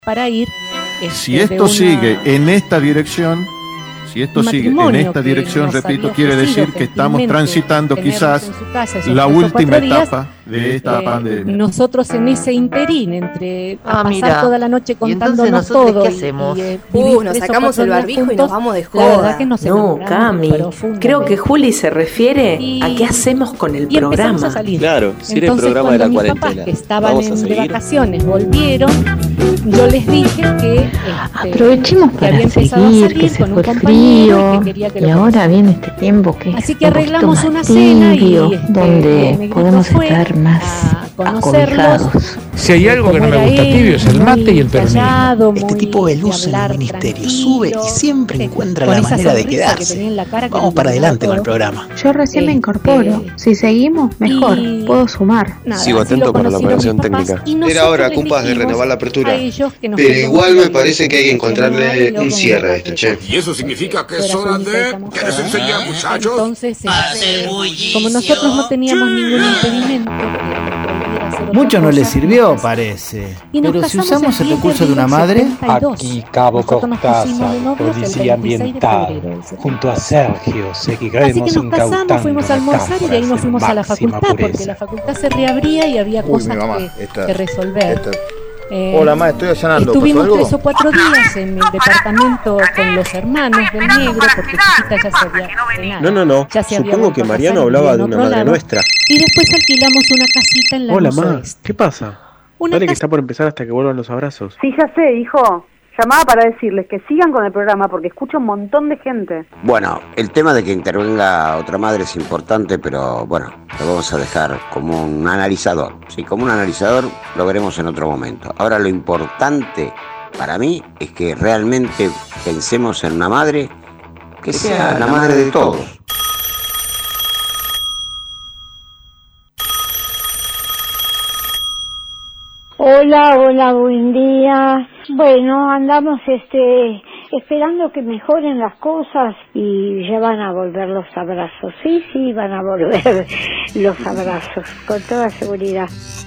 para ir. Si esto sigue en esta dirección, repito, quiere decir que estamos transitando quizás la última etapa de esta pandemia. Nosotros en ese interín, entre pasar toda la noche contándonos todo, ¿qué hacemos? Nos sacamos el barbijo juntos, y nos vamos de joda. La verdad que no, Cami, creo que Juli se refiere a qué hacemos con el programa. A salir. Claro, si era el programa de la cuarentena. Mis papás, que estaban de vacaciones, volvieron. Yo les dije que aprovechemos para había empezado a salir que se con un fue compañero que quería que y ahora viene este tiempo que así es que arreglamos una cena y donde podemos estar más acobijados. Si hay algo que no me gusta tibio es el mate y el pernil. Este tipo de luz en el ministerio sube y siempre encuentra la manera de quedarse. Vamos para adelante con el programa. Yo recién me incorporo. Si seguimos, mejor. Puedo sumar. Sigo atento para la operación técnica. Era hora, compas, de renovar la apertura. Pero igual me parece que hay que encontrarle un cierre a esto, che. ¿Y eso significa que es hora de... ¿Quieres enseñar, muchachos? Entonces, como nosotros no teníamos ningún impedimento, mucho no le sirvió, parece. Pero si usamos el recurso de una madre... Aquí Cabo Cortázar, Policía Ambiental, junto a Sergio, seguiremos incautando. Así que nos casamos, fuimos a almorzar y de ahí nos fuimos a la facultad, porque la facultad se reabría y había cosas que resolver. Hola, ma, estoy allanando. Estuvimos 3 o 4 días en el departamento con los hermanos del negro, porque Chiquita ya se había estrenado. No. Supongo que Mariano hablaba de una madre nuestra. Y después alquilamos una casita en la Hola, ma, ¿qué pasa? Dale que está por empezar hasta que vuelvan los abrazos. Sí, ya sé, hijo. Llamaba para decirles que sigan con el programa porque escucho un montón de gente. Bueno, el tema de que intervenga otra madre es importante, pero bueno, lo vamos a dejar como un analizador. Sí, como un analizador lo veremos en otro momento. Ahora lo importante para mí es que realmente pensemos en una madre que sea la madre de todos. Hola, buen día. Bueno, andamos esperando que mejoren las cosas y ya van a volver los abrazos. Sí, van a volver los abrazos, con toda seguridad.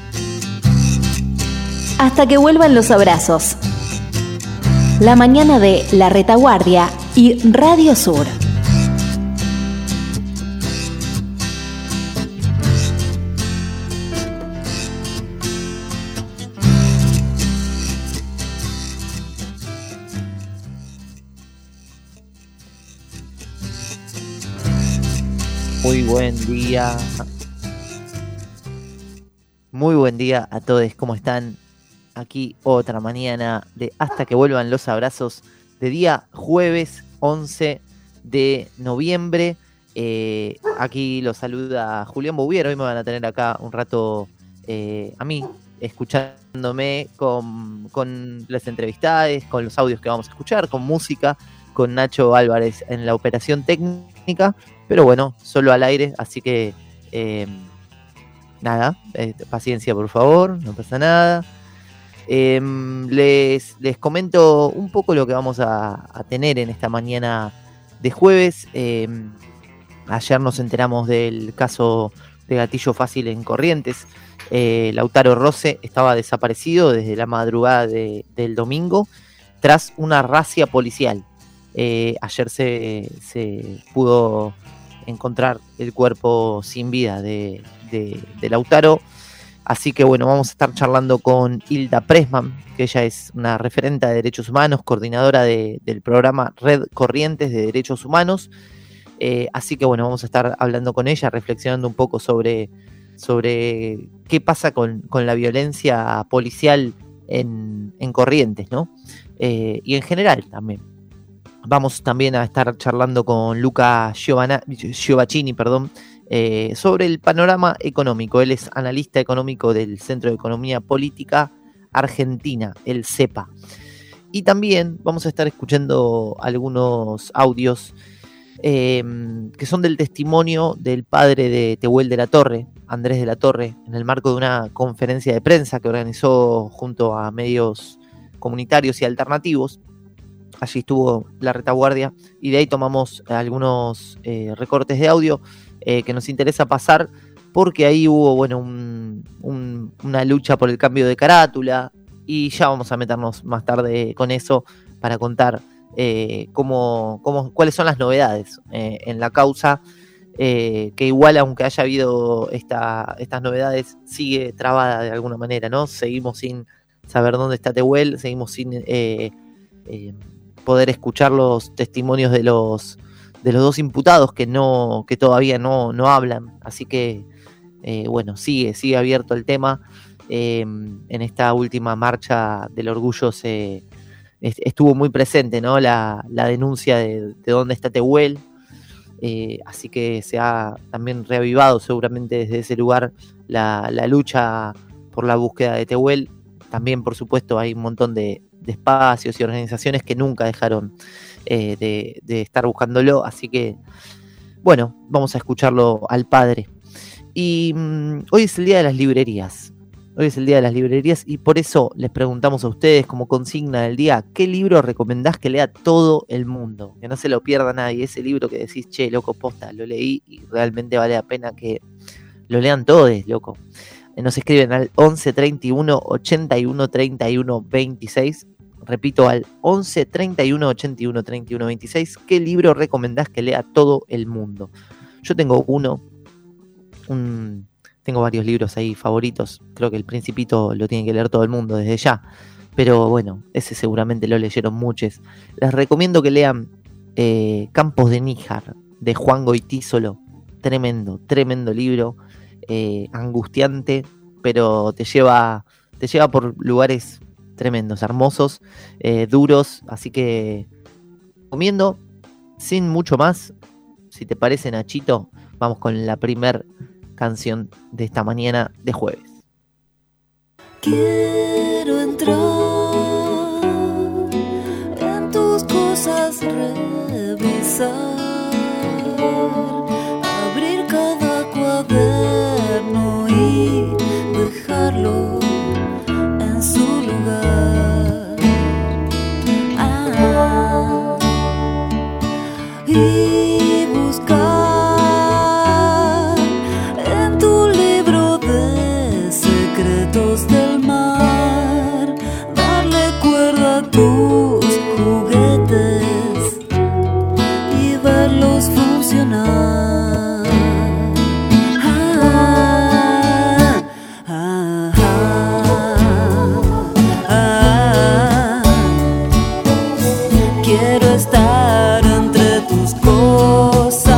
Hasta que vuelvan los abrazos. La mañana de La Retaguardia y Radio Sur. Muy buen día a todos, ¿cómo están? Aquí otra mañana de Hasta que vuelvan los abrazos de día jueves 11 de noviembre. Aquí los saluda Julián Bouvier. Hoy me van a tener acá un rato a mí, escuchándome con las entrevistades, con los audios que vamos a escuchar, con música, con Nacho Álvarez en la operación técnica. Pero bueno, solo al aire, así que nada, paciencia por favor, no pasa nada. Les comento un poco lo que vamos a tener en esta mañana de jueves. Ayer nos enteramos del caso de gatillo fácil en Corrientes. Lautaro Rose estaba desaparecido desde la madrugada del domingo tras una racia policial. Ayer se pudo encontrar el cuerpo sin vida de Lautaro, así que bueno, vamos a estar charlando con Hilda Pressman, que ella es una referente de derechos humanos, coordinadora del programa Red Corrientes de Derechos Humanos, así que bueno, vamos a estar hablando con ella, reflexionando un poco sobre qué pasa con la violencia policial en Corrientes, ¿no? Y en general también. Vamos también a estar charlando con Luca Giovaccini, sobre el panorama económico. Él es analista económico del Centro de Economía Política Argentina, el CEPA. Y también vamos a estar escuchando algunos audios que son del testimonio del padre de Tehuel de la Torre, Andrés de la Torre, en el marco de una conferencia de prensa que organizó junto a medios comunitarios y alternativos. Allí estuvo La Retaguardia y de ahí tomamos algunos recortes de audio que nos interesa pasar, porque ahí hubo una lucha por el cambio de carátula, y ya vamos a meternos más tarde con eso para contar cuáles son las novedades en la causa, que igual, aunque haya habido estas novedades, sigue trabada de alguna manera, ¿no? Seguimos sin saber dónde está Tehuel, seguimos sin poder escuchar los testimonios de los dos imputados que todavía no hablan, así que bueno, sigue abierto el tema. En esta última marcha del orgullo estuvo muy presente, ¿no? La denuncia de dónde está Tehuel, así que se ha también reavivado seguramente desde ese lugar la lucha por la búsqueda de Tehuel. También, por supuesto, hay un montón de espacios y organizaciones que nunca dejaron de estar buscándolo, así que bueno, vamos a escucharlo al padre. Y hoy es el día de las librerías. Hoy es el día de las librerías y por eso les preguntamos a ustedes, como consigna del día, ¿qué libro recomendás que lea todo el mundo? Que no se lo pierda nadie, ese libro que decís, che, loco, posta, lo leí y realmente vale la pena que lo lean todos, loco. Nos escriben al 11 31 81 31 26. Repito, al 11 31 81 31 26. ¿Qué libro recomendás que lea todo el mundo? Yo tengo tengo varios libros ahí favoritos. Creo que El Principito lo tiene que leer todo el mundo desde ya. Pero bueno, ese seguramente lo leyeron muchos. Les recomiendo que lean Campos de Níjar, de Juan Goytisolo. Tremendo libro. Angustiante, pero te lleva por lugares tremendos, hermosos, duros. Así que recomiendo, sin mucho más. Si te parece, Nachito, vamos con la primer canción de esta mañana de jueves. Quiero entrar en tus cosas, revisar, abrir cada cuaderno y dejarlo en su lugar. Y buscar del mar, darle cuerda a tus juguetes y verlos funcionar. Quiero estar entre tus cosas.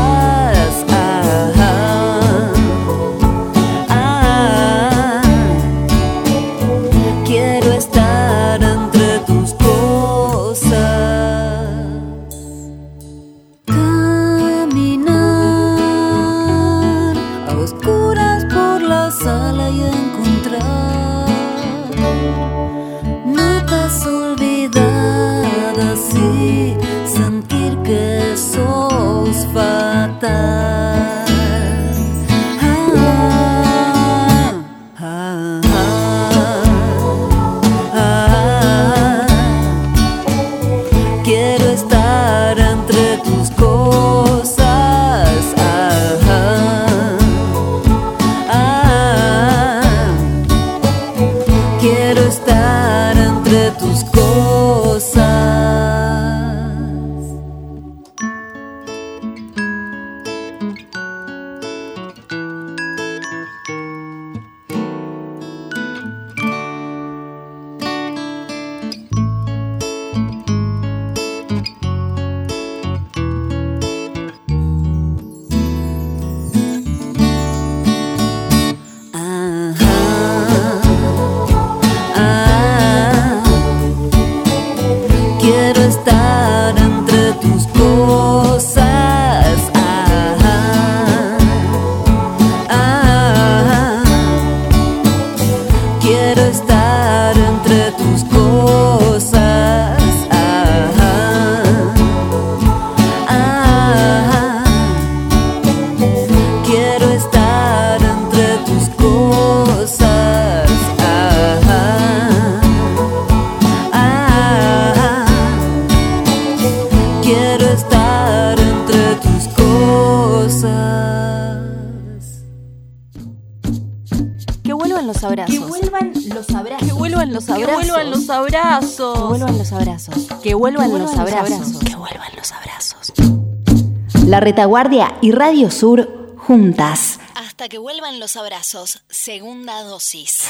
los abrazos. Que vuelvan los abrazos. Que vuelvan los abrazos. Que vuelvan los abrazos. Que vuelvan los abrazos. Que vuelvan los abrazos. La Retaguardia y Radio Sur juntas. Hasta que vuelvan los abrazos. Segunda dosis.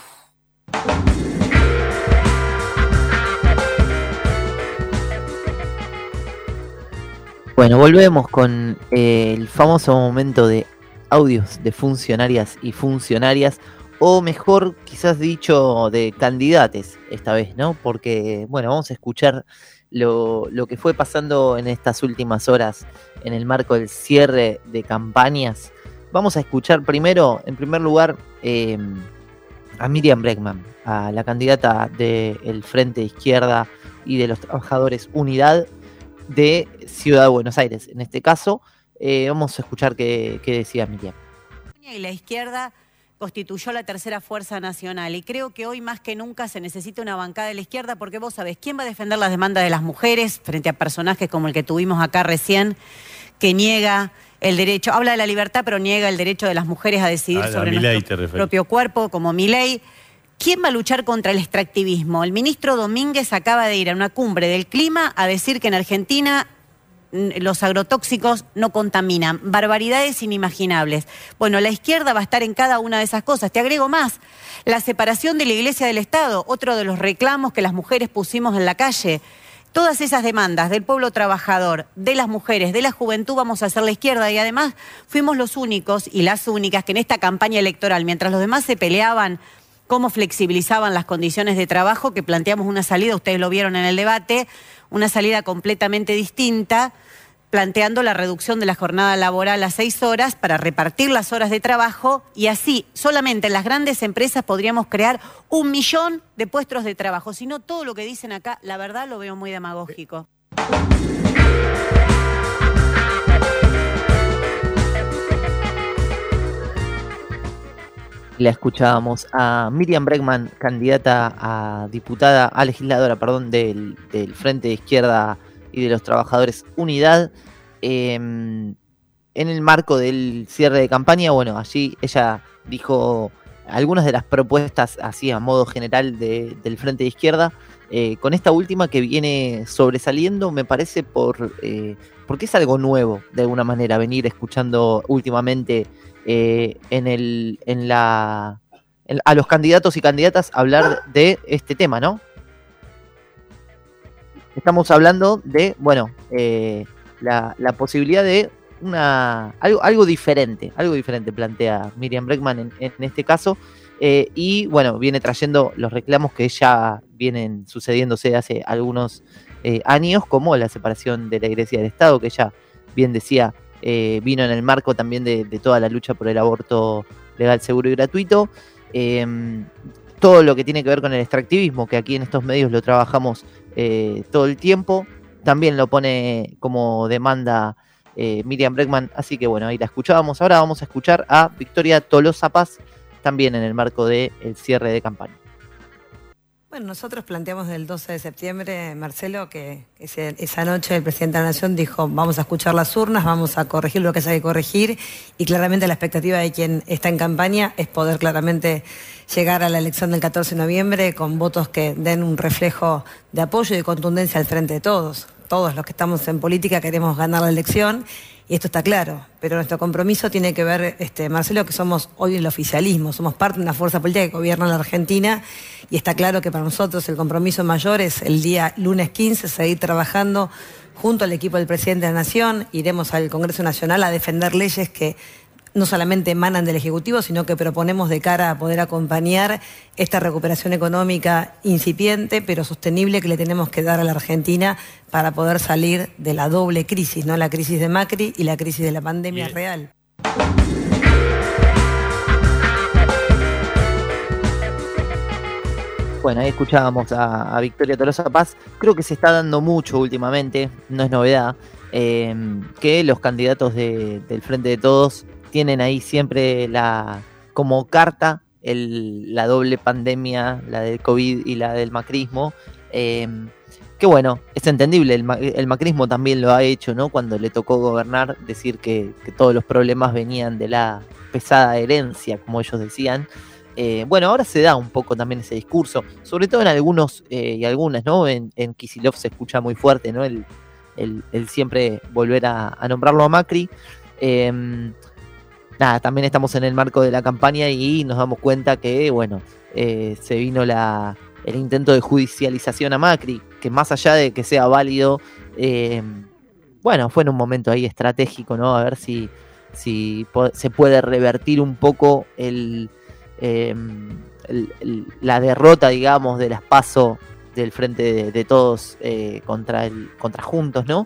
Bueno, volvemos con el famoso momento de audios de funcionarias y funcionarias, o mejor, quizás dicho, de candidates esta vez, ¿no? Porque, bueno, vamos a escuchar lo que fue pasando en estas últimas horas en el marco del cierre de campañas. Vamos a escuchar primero, en primer lugar, a Miriam Bregman, a la candidata del Frente de Izquierda y de los Trabajadores Unidad de Ciudad de Buenos Aires. En este caso, vamos a escuchar qué decía Miriam. Y la izquierda constituyó la tercera fuerza nacional y creo que hoy más que nunca se necesita una bancada de la izquierda, porque vos sabés, ¿quién va a defender las demandas de las mujeres frente a personajes como el que tuvimos acá recién, que niega el derecho, habla de la libertad pero niega el derecho de las mujeres a decidir sobre nuestro propio cuerpo, como Milei? ¿Quién va a luchar contra el extractivismo? El ministro Domínguez acaba de ir a una cumbre del clima a decir que en Argentina los agrotóxicos no contaminan. Barbaridades inimaginables. Bueno, la izquierda va a estar en cada una de esas cosas. Te agrego más. La separación de la Iglesia del Estado, otro de los reclamos que las mujeres pusimos en la calle. Todas esas demandas del pueblo trabajador, de las mujeres, de la juventud, vamos a hacer la izquierda. Y además fuimos los únicos y las únicas que en esta campaña electoral, mientras los demás se peleaban cómo flexibilizaban las condiciones de trabajo, que planteamos una salida, ustedes lo vieron en el debate, una salida completamente distinta, planteando la reducción de la jornada laboral a 6 horas para repartir las horas de trabajo, y así solamente en las grandes empresas podríamos crear 1 millón de puestos de trabajo. Si no, todo lo que dicen acá, la verdad lo veo muy demagógico. La escuchábamos a Miriam Bregman, candidata a diputada, a legisladora, perdón, del Frente de Izquierda y de los Trabajadores Unidad, en el marco del cierre de campaña. Bueno, allí ella dijo algunas de las propuestas, así a modo general, del Frente de Izquierda, con esta última que viene sobresaliendo, me parece, porque es algo nuevo, de alguna manera, venir escuchando últimamente a los candidatos y candidatas hablar de este tema, ¿no? Estamos hablando de, bueno, la posibilidad de algo diferente plantea Miriam Bregman en este caso, y bueno, viene trayendo los reclamos que ya vienen sucediéndose hace algunos años, como la separación de la Iglesia del Estado, que ella bien decía, vino en el marco también de toda la lucha por el aborto legal, seguro y gratuito. Todo lo que tiene que ver con el extractivismo, que aquí en estos medios lo trabajamos todo el tiempo, también lo pone como demanda Miriam Bregman. Así que bueno, ahí la escuchábamos. Ahora vamos a escuchar a Victoria Tolosa Paz, también en el marco del cierre de campaña. Bueno, nosotros planteamos el 12 de septiembre, Marcelo, que esa noche el presidente de la Nación dijo: vamos a escuchar las urnas, vamos a corregir lo que haya que corregir, y claramente la expectativa de quien está en campaña es poder claramente llegar a la elección del 14 de noviembre con votos que den un reflejo de apoyo y de contundencia al frente de todos. Todos los que estamos en política queremos ganar la elección, y esto está claro, pero nuestro compromiso tiene que ver, Marcelo, que somos hoy el oficialismo, somos parte de una fuerza política que gobierna la Argentina, y está claro que para nosotros el compromiso mayor es el día lunes 15 seguir trabajando junto al equipo del presidente de la Nación. Iremos al Congreso Nacional a defender leyes que no solamente emanan del Ejecutivo, sino que proponemos de cara a poder acompañar esta recuperación económica incipiente, pero sostenible, que le tenemos que dar a la Argentina para poder salir de la doble crisis, ¿no? La crisis de Macri y la crisis de la pandemia real. Bueno, ahí escuchábamos a Victoria Tolosa Paz. Creo que se está dando mucho últimamente, no es novedad, que los candidatos del Frente de Todos tienen ahí siempre como carta la doble pandemia, la del COVID y la del macrismo, que bueno, es entendible, el macrismo también lo ha hecho, ¿no? Cuando le tocó gobernar, decir que todos los problemas venían de la pesada herencia, como ellos decían, bueno, ahora se da un poco también ese discurso, sobre todo en algunos y algunas, ¿no? En Kicillof se escucha muy fuerte, ¿no? El siempre volver a nombrarlo a Macri. Nada, también estamos en el marco de la campaña y nos damos cuenta que, bueno, se vino el intento de judicialización a Macri, que más allá de que sea válido, bueno, fue en un momento ahí estratégico, ¿no? A ver si se puede revertir un poco la derrota, digamos, de las PASO del Frente de Todos contra Juntos, ¿no?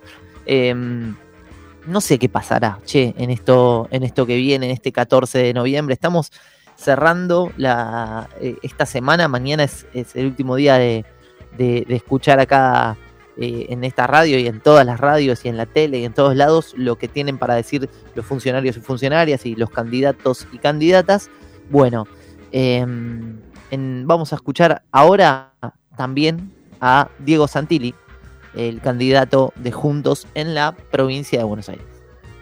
No sé qué pasará, en esto que viene, en este 14 de noviembre. Estamos cerrando esta semana. Mañana es el último día de escuchar acá en esta radio y en todas las radios y en la tele y en todos lados lo que tienen para decir los funcionarios y funcionarias y los candidatos y candidatas. Bueno, vamos a escuchar ahora también a Diego Santilli, el candidato de Juntos en la provincia de Buenos Aires.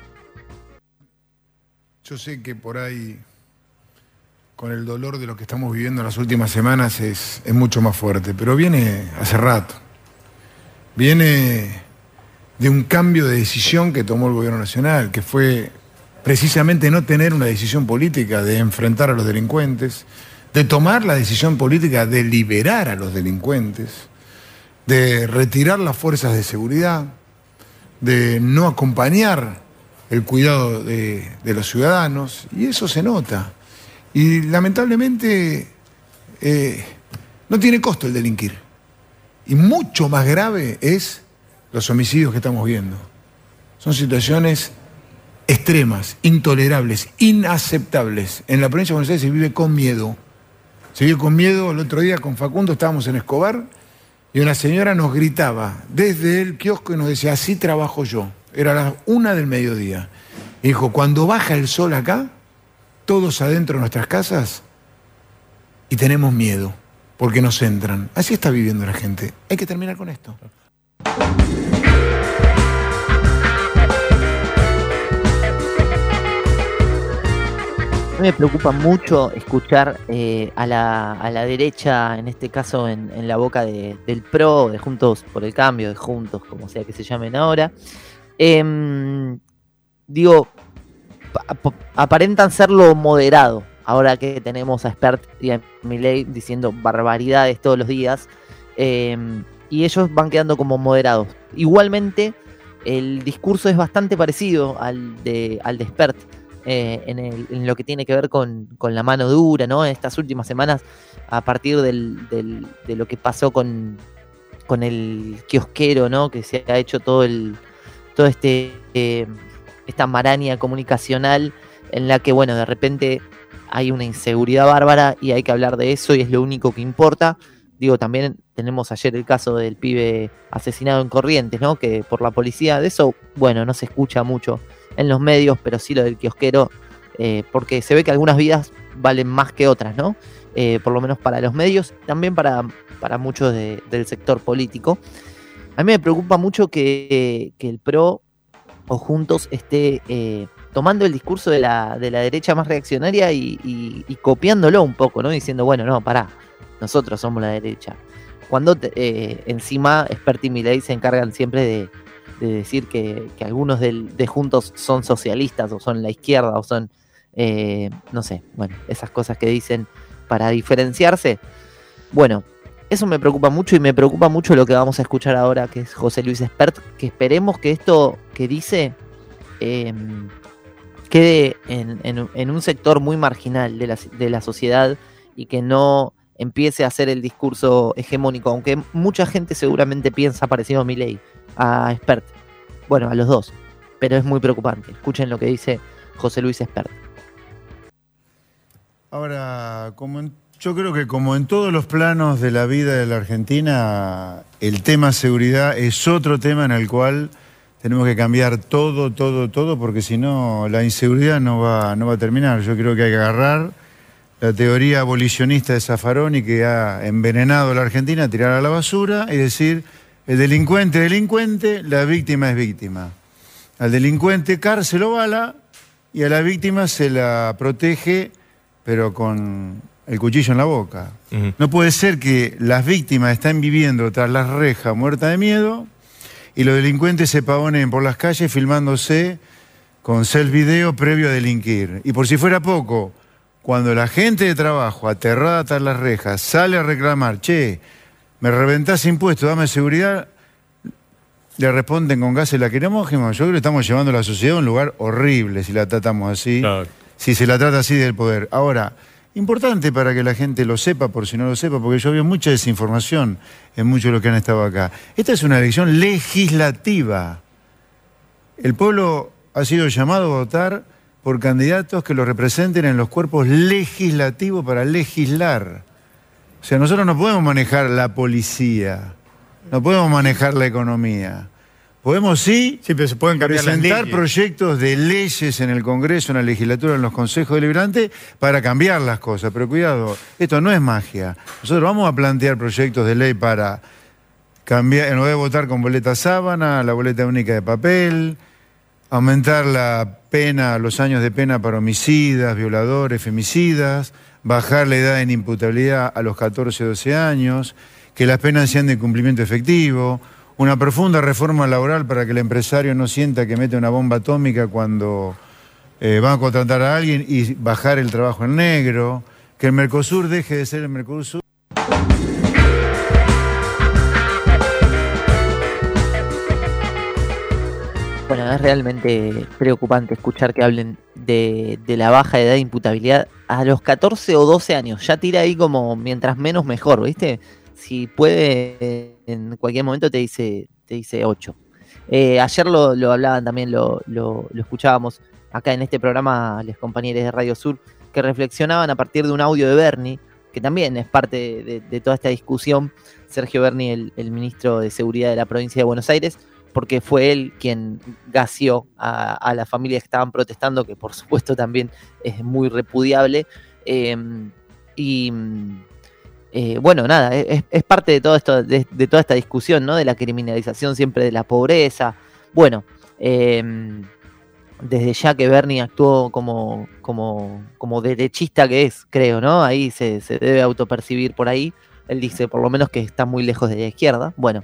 Yo sé que por ahí, con el dolor de lo que estamos viviendo en las últimas semanas, es mucho más fuerte, pero viene hace rato. Viene de un cambio de decisión que tomó el gobierno nacional, que fue precisamente no tener una decisión política de enfrentar a los delincuentes, de tomar la decisión política de liberar a los delincuentes, de retirar las fuerzas de seguridad, de no acompañar el cuidado de los ciudadanos, y eso se nota. Y lamentablemente no tiene costo el delinquir. Y mucho más grave es los homicidios que estamos viendo. Son situaciones extremas, intolerables, inaceptables. En la provincia de Buenos Aires se vive con miedo. Se vive con miedo. El otro día con Facundo estábamos en Escobar y una señora nos gritaba desde el kiosco y nos decía: así trabajo yo. Era las 1 del mediodía. Y dijo: cuando baja el sol acá, todos adentro de nuestras casas, y tenemos miedo, porque nos entran. Así está viviendo la gente. Hay que terminar con esto. Me preocupa mucho escuchar a la derecha, en este caso en la boca del PRO, de Juntos por el Cambio, de Juntos, como sea que se llamen ahora. Digo, aparentan serlo moderado, ahora que tenemos a Spert y a Milei diciendo barbaridades todos los días, y ellos van quedando como moderados. Igualmente, el discurso es bastante parecido al de Spert, en lo que tiene que ver con la mano dura, ¿no? En estas últimas semanas, a partir de lo que pasó con el kiosquero, ¿no? Que se ha hecho esta maraña comunicacional en la que, bueno, de repente hay una inseguridad bárbara y hay que hablar de eso y es lo único que importa. Digo, también tenemos ayer el caso del pibe asesinado en Corrientes, ¿no? Que por la policía, de eso, bueno, no se escucha mucho en los medios, pero sí lo del kiosquero, porque se ve que algunas vidas valen más que otras, ¿no? Por lo menos para los medios, también para muchos del sector político. A mí me preocupa mucho que el PRO o Juntos esté tomando el discurso de la derecha más reaccionaria y copiándolo un poco, ¿no? Diciendo, bueno, no, pará, nosotros somos la derecha. Cuando encima Spert y Milei se encargan siempre de decir que algunos de Juntos son socialistas o son la izquierda o son, no sé, bueno, esas cosas que dicen para diferenciarse. Bueno, eso me preocupa mucho y me preocupa mucho lo que vamos a escuchar ahora, que es José Luis Spert, que esperemos que esto que dice quede en un sector muy marginal de la sociedad y que no empiece a hacer el discurso hegemónico, aunque mucha gente seguramente piensa parecido a Milei, a Spert, bueno, a los dos, pero es muy preocupante. Escuchen lo que dice José Luis Spert. Ahora, yo creo que como en todos los planos de la vida de la Argentina, el tema seguridad es otro tema en el cual tenemos que cambiar todo, porque si no, la inseguridad no va a terminar. Yo creo que hay que agarrar la teoría abolicionista de Zaffaroni, que ha envenenado a la Argentina, tirar a la basura y decir: el delincuente, la víctima es víctima. Al delincuente cárcel o bala y a la víctima se la protege, pero con el cuchillo en la boca. No puede ser que las víctimas estén viviendo tras las rejas muertas de miedo y los delincuentes se pavonen por las calles filmándose con self-video previo a delinquir. Y por si fuera poco, cuando la gente de trabajo, aterrada tras las rejas, sale a reclamar, che, me reventás impuestos, dame seguridad, le responden con gases lacrimógenos. Yo creo que estamos llevando a la sociedad a un lugar horrible si la tratamos así, claro. Si se la trata así del poder. Ahora, importante para que la gente lo sepa, por si no lo sepa, porque yo veo mucha desinformación en muchos de los que han estado acá. Esta es una elección legislativa. El pueblo ha sido llamado a votar por candidatos que lo representen en los cuerpos legislativos para legislar. O sea, nosotros no podemos manejar la policía, no podemos manejar la economía. Podemos sí pero se pueden presentar proyectos de leyes en el Congreso, en la legislatura, en los consejos deliberantes para cambiar las cosas. Pero cuidado, esto no es magia. Nosotros vamos a plantear proyectos de ley para cambiar, en lugar de votar con boleta sábana, la boleta única de papel, aumentar la pena, los años de pena para homicidas, violadores, femicidas, bajar la edad de inimputabilidad a los 14 o 12 años, que las penas sean de cumplimiento efectivo, una profunda reforma laboral para que el empresario no sienta que mete una bomba atómica cuando van a contratar a alguien y bajar el trabajo en negro, que el Mercosur deje de ser el Mercosur. Bueno, es realmente preocupante escuchar que hablen de la baja edad de imputabilidad a los 14 o 12 años. Ya tira ahí como mientras menos mejor, ¿viste? Si puede, en cualquier momento te dice 8. Ayer lo hablaban también, lo escuchábamos acá en este programa, los compañeros de Radio Sur, que reflexionaban a partir de un audio de Berni, que también es parte de toda esta discusión. Sergio Berni, el ministro de Seguridad de la provincia de Buenos Aires, porque fue él quien gaseó a las familias que estaban protestando, que por supuesto también es muy repudiable. Bueno, nada, es parte de todo esto, de toda esta discusión, ¿no? De la criminalización siempre de la pobreza. Bueno, desde ya que Berni actuó como derechista que es, creo, ¿no? Ahí se debe autopercibir por ahí. Él dice, por lo menos, que está muy lejos de la izquierda. Bueno,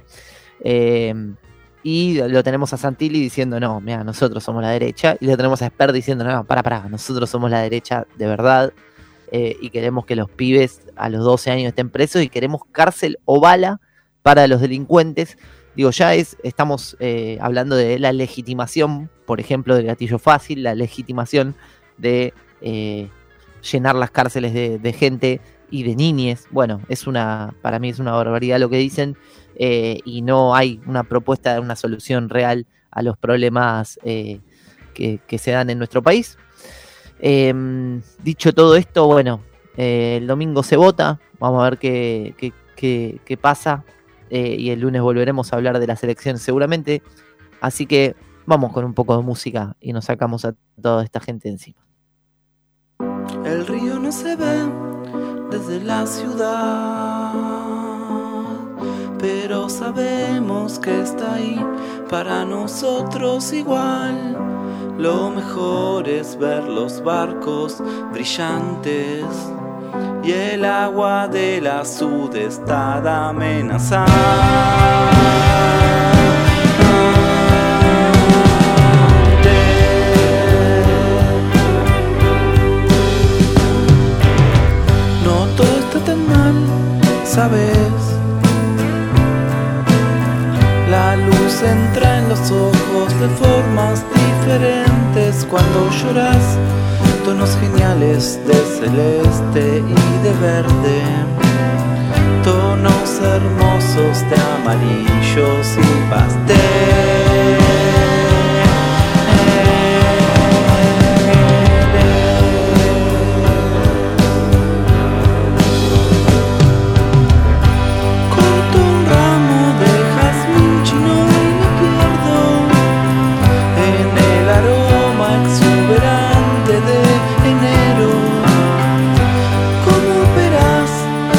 y lo tenemos a Santilli diciendo, no, mira, nosotros somos la derecha. Y lo tenemos a Esper diciendo, no, para, nosotros somos la derecha de verdad. Y queremos que los pibes a los 12 años estén presos y queremos cárcel o bala para los delincuentes. Digo, ya estamos hablando de la legitimación, por ejemplo, del gatillo fácil, la legitimación de llenar las cárceles de gente y de niñes. Bueno, para mí es una barbaridad lo que dicen, y no hay una propuesta de una solución real a los problemas que se dan en nuestro país. Dicho todo esto, bueno, el domingo se vota, vamos a ver qué pasa, y el lunes volveremos a hablar de las elecciones seguramente, así que vamos con un poco de música y nos sacamos a toda esta gente encima. El río no se ve desde la ciudad, pero sabemos que está ahí para nosotros igual. Lo mejor es ver los barcos brillantes y el agua del azul está amenazada. No todo está tan mal, ¿sabes? La luz entra en los ojos de formas diferentes cuando lloras, tonos geniales de celeste y de verde, tonos hermosos de amarillos y pastel.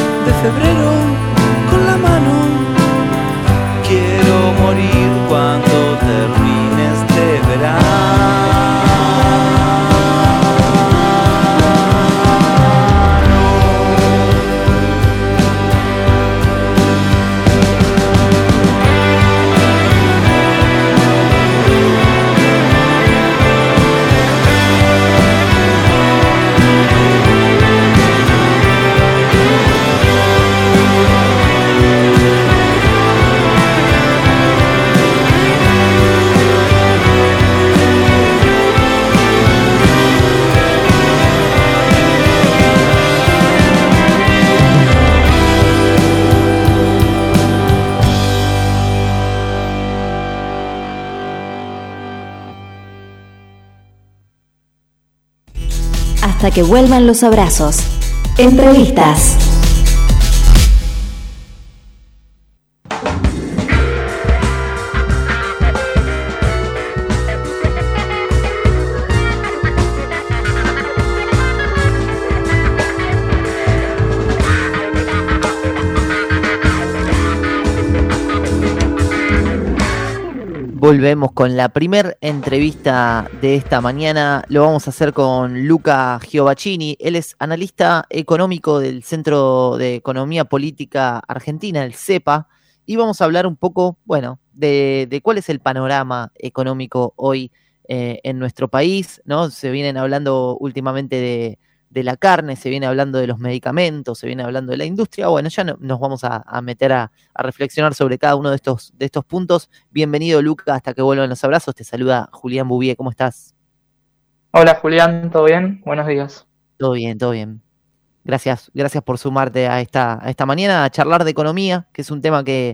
Febrero con la mano, quiero morir cuando hasta que vuelvan los abrazos. Entrevistas. Volvemos con la primer entrevista de esta mañana. Lo vamos a hacer con Luca Giovacchini. Él es analista económico del Centro de Economía Política Argentina, el CEPA, y vamos a hablar un poco, bueno, de cuál es el panorama económico hoy en nuestro país, ¿no? Se vienen hablando últimamente de la carne, se viene hablando de los medicamentos, se viene hablando de la industria. Bueno, ya nos vamos a meter a reflexionar sobre cada uno de estos puntos. Bienvenido, Luca, hasta que vuelvan los abrazos. Te saluda Julián Bouvier, ¿cómo estás? Hola, Julián, ¿todo bien? Buenos días. Todo bien, todo bien. Gracias por sumarte a esta mañana a charlar de economía, que es un tema que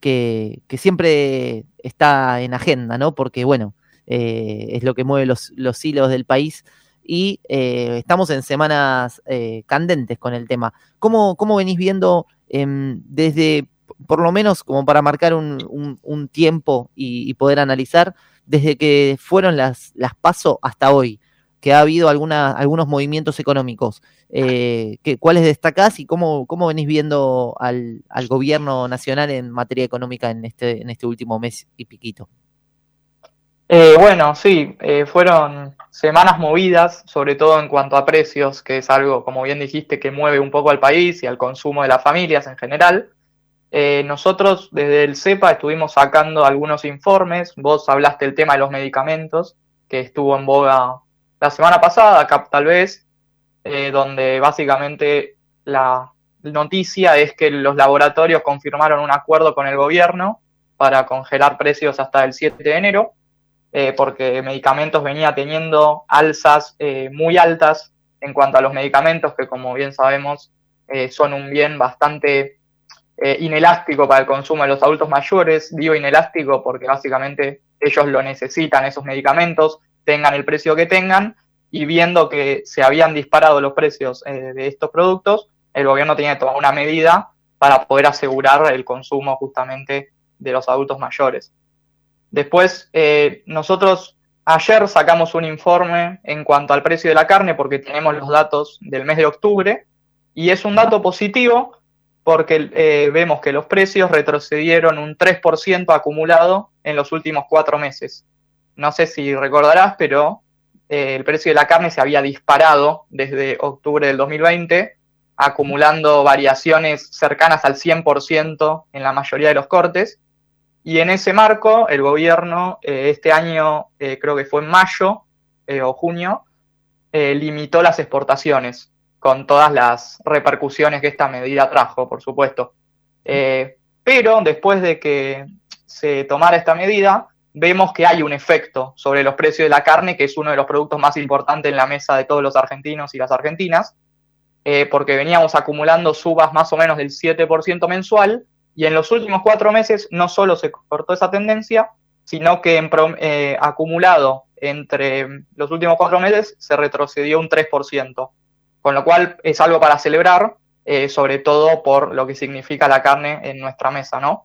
siempre está en agenda, ¿no? Porque, bueno, es lo que mueve los hilos del país. Y estamos en semanas candentes con el tema. ¿Cómo venís viendo desde, por lo menos como para marcar un tiempo y poder analizar, desde que fueron las PASO hasta hoy, que ha habido algunos movimientos económicos? ¿Cuáles destacás y cómo venís viendo al gobierno nacional en materia económica en este último mes y piquito? Bueno, sí, fueron semanas movidas, sobre todo en cuanto a precios, que es algo, como bien dijiste, que mueve un poco al país y al consumo de las familias en general. Nosotros desde el CEPA estuvimos sacando algunos informes. Vos hablaste del tema de los medicamentos, que estuvo en boga la semana pasada, acá tal vez, donde básicamente la noticia es que los laboratorios confirmaron un acuerdo con el gobierno para congelar precios hasta el 7 de enero. Porque medicamentos venía teniendo alzas muy altas en cuanto a los medicamentos, que como bien sabemos son un bien bastante inelástico para el consumo de los adultos mayores. Digo inelástico porque básicamente ellos lo necesitan, esos medicamentos, tengan el precio que tengan, y viendo que se habían disparado los precios de estos productos, el gobierno tenía que tomar una medida para poder asegurar el consumo justamente de los adultos mayores. Después, nosotros ayer sacamos un informe en cuanto al precio de la carne porque tenemos los datos del mes de octubre, y es un dato positivo porque vemos que los precios retrocedieron un 3% acumulado en los últimos 4 meses. No sé si recordarás, pero el precio de la carne se había disparado desde octubre del 2020, acumulando variaciones cercanas al 100% en la mayoría de los cortes. Y en ese marco, el gobierno este año, creo que fue en mayo o junio, limitó las exportaciones, con todas las repercusiones que esta medida trajo, por supuesto. Pero después de que se tomara esta medida, vemos que hay un efecto sobre los precios de la carne, que es uno de los productos más importantes en la mesa de todos los argentinos y las argentinas, porque veníamos acumulando subas más o menos del 7% mensual, y en los últimos 4 meses no solo se cortó esa tendencia, sino que acumulado entre los últimos 4 meses se retrocedió un 3%, con lo cual es algo para celebrar, sobre todo por lo que significa la carne en nuestra mesa, ¿no?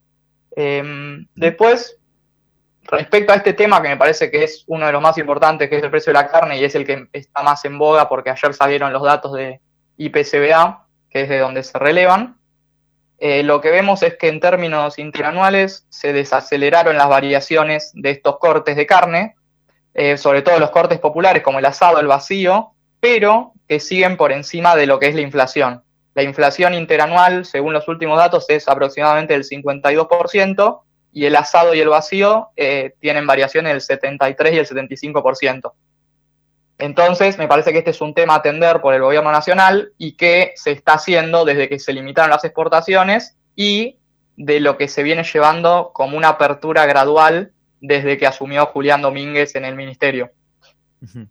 Después, respecto a este tema que me parece que es uno de los más importantes, que es el precio de la carne, y es el que está más en boga porque ayer salieron los datos de IPCBA, que es de donde se relevan, lo que vemos es que en términos interanuales se desaceleraron las variaciones de estos cortes de carne, sobre todo los cortes populares como el asado, el vacío, pero que siguen por encima de lo que es la inflación. La inflación interanual, según los últimos datos, es aproximadamente del 52%, y el asado y el vacío tienen variaciones del 73 y el 75%. Entonces, me parece que este es un tema a atender por el gobierno nacional y que se está haciendo desde que se limitaron las exportaciones y de lo que se viene llevando como una apertura gradual desde que asumió Julián Domínguez en el ministerio. Uh-huh.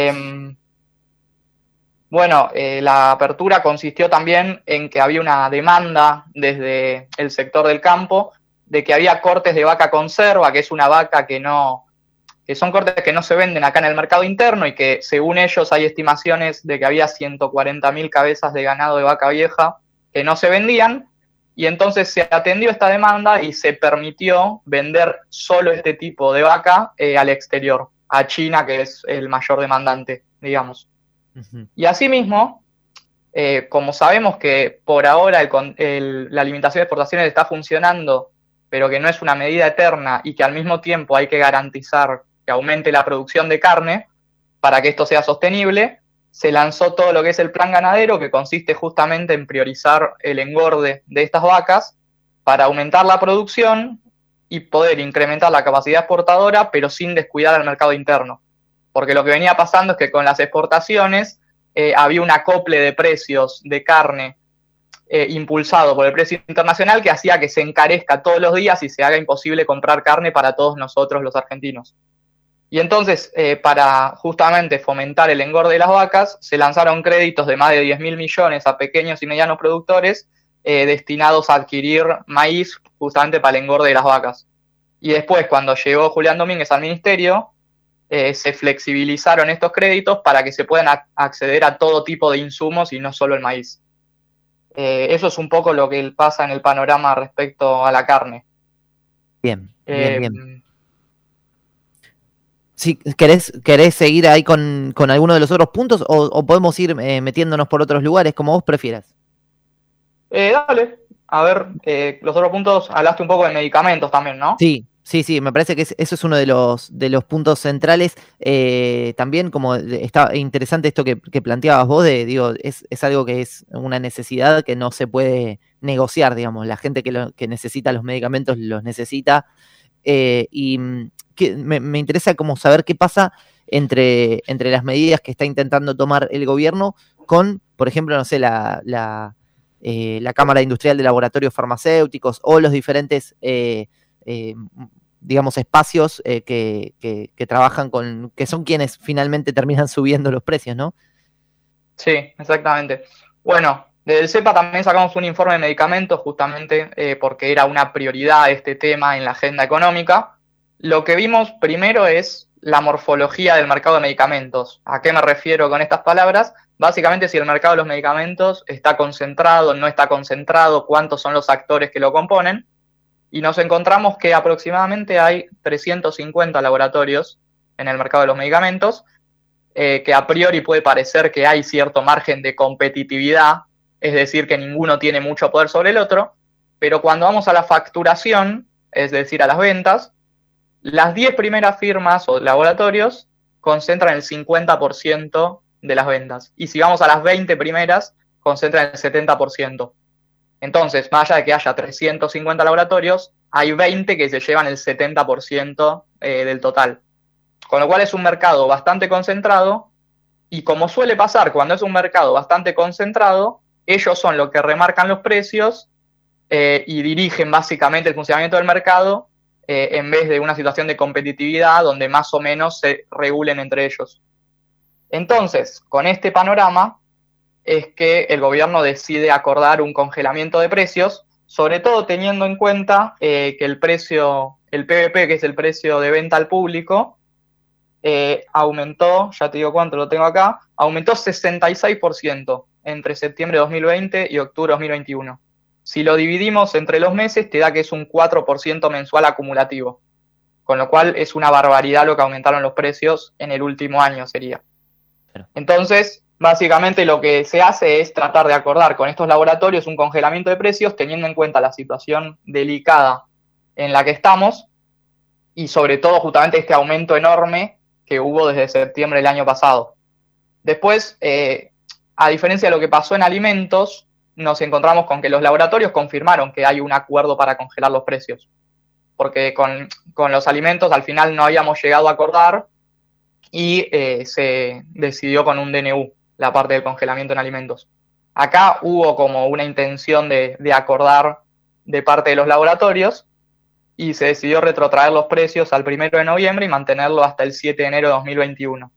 La apertura consistió también en que había una demanda desde el sector del campo de que había cortes de vaca conserva, que es una vaca que que son cortes que no se venden acá en el mercado interno y que según ellos hay estimaciones de que había 140.000 cabezas de ganado de vaca vieja que no se vendían, y entonces se atendió esta demanda y se permitió vender solo este tipo de vaca al exterior, a China, que es el mayor demandante, digamos. Y asimismo, como sabemos que por ahora la limitación de exportaciones está funcionando, pero que no es una medida eterna y que al mismo tiempo hay que garantizar que aumente la producción de carne para que esto sea sostenible, se lanzó todo lo que es el plan ganadero, que consiste justamente en priorizar el engorde de estas vacas para aumentar la producción y poder incrementar la capacidad exportadora, pero sin descuidar al mercado interno. Porque lo que venía pasando es que con las exportaciones había un acople de precios de carne impulsado por el precio internacional que hacía que se encarezca todos los días y se haga imposible comprar carne para todos nosotros los argentinos. Y entonces, para justamente fomentar el engorde de las vacas, se lanzaron créditos de más de 10.000 millones a pequeños y medianos productores destinados a adquirir maíz justamente para el engorde de las vacas. Y después, cuando llegó Julián Domínguez al ministerio, se flexibilizaron estos créditos para que se puedan acceder a todo tipo de insumos y no solo el maíz. Eso es un poco lo que pasa en el panorama respecto a la carne. Bien. Sí, ¿querés seguir ahí con alguno de los otros puntos o podemos ir metiéndonos por otros lugares, como vos prefieras? Dale. A ver, los otros puntos, hablaste un poco de medicamentos también, ¿no? Sí, me parece que eso es uno de los puntos centrales. También, como está interesante esto que planteabas vos, es algo que es una necesidad que no se puede negociar, digamos. La gente que necesita los medicamentos los necesita. Y me interesa como saber qué pasa entre las medidas que está intentando tomar el gobierno con, por ejemplo, no sé, la Cámara Industrial de Laboratorios Farmacéuticos o los diferentes digamos, espacios que trabajan que son quienes finalmente terminan subiendo los precios, ¿no? Sí, exactamente. Bueno, desde el CEPA también sacamos un informe de medicamentos justamente porque era una prioridad este tema en la agenda económica. Lo que vimos primero es la morfología del mercado de medicamentos. ¿A qué me refiero con estas palabras? Básicamente si el mercado de los medicamentos está concentrado, no está concentrado, cuántos son los actores que lo componen. Y nos encontramos que aproximadamente hay 350 laboratorios en el mercado de los medicamentos, que a priori puede parecer que hay cierto margen de competitividad, es decir, que ninguno tiene mucho poder sobre el otro, pero cuando vamos a la facturación, es decir, a las ventas, las 10 primeras firmas o laboratorios concentran el 50% de las ventas. Y si vamos a las 20 primeras, concentran el 70%. Entonces, más allá de que haya 350 laboratorios, hay 20 que se llevan el 70% del total. Con lo cual es un mercado bastante concentrado y como suele pasar cuando es un mercado bastante concentrado, ellos son los que remarcan los precios y dirigen básicamente el funcionamiento del mercado en vez de una situación de competitividad donde más o menos se regulen entre ellos. Entonces, con este panorama es que el gobierno decide acordar un congelamiento de precios, sobre todo teniendo en cuenta que el precio, el PVP, que es el precio de venta al público, aumentó, ya te digo cuánto lo tengo acá, aumentó 66% entre septiembre de 2020 y octubre de 2021. Si lo dividimos entre los meses, te da que es un 4% mensual acumulativo, con lo cual es una barbaridad lo que aumentaron los precios en el último año sería. Entonces, básicamente lo que se hace es tratar de acordar con estos laboratorios un congelamiento de precios teniendo en cuenta la situación delicada en la que estamos y sobre todo justamente este aumento enorme que hubo desde septiembre del año pasado. Después, a diferencia de lo que pasó en alimentos, nos encontramos con que los laboratorios confirmaron que hay un acuerdo para congelar los precios, porque con los alimentos al final no habíamos llegado a acordar y se decidió con un DNU la parte del congelamiento en alimentos. Acá hubo como una intención de acordar de parte de los laboratorios y se decidió retrotraer los precios al 1 de noviembre y mantenerlo hasta el 7 de enero de 2021.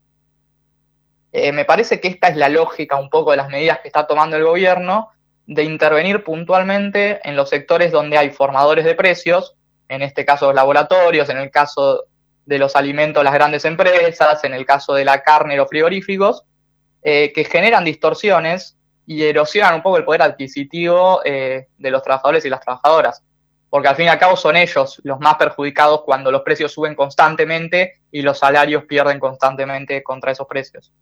Me parece que esta es la lógica un poco de las medidas que está tomando el gobierno, de intervenir puntualmente en los sectores donde hay formadores de precios, en este caso los laboratorios, en el caso de los alimentos las grandes empresas, en el caso de la carne, los frigoríficos, que generan distorsiones y erosionan un poco el poder adquisitivo de los trabajadores y las trabajadoras. Porque al fin y al cabo son ellos los más perjudicados cuando los precios suben constantemente y los salarios pierden constantemente contra esos precios.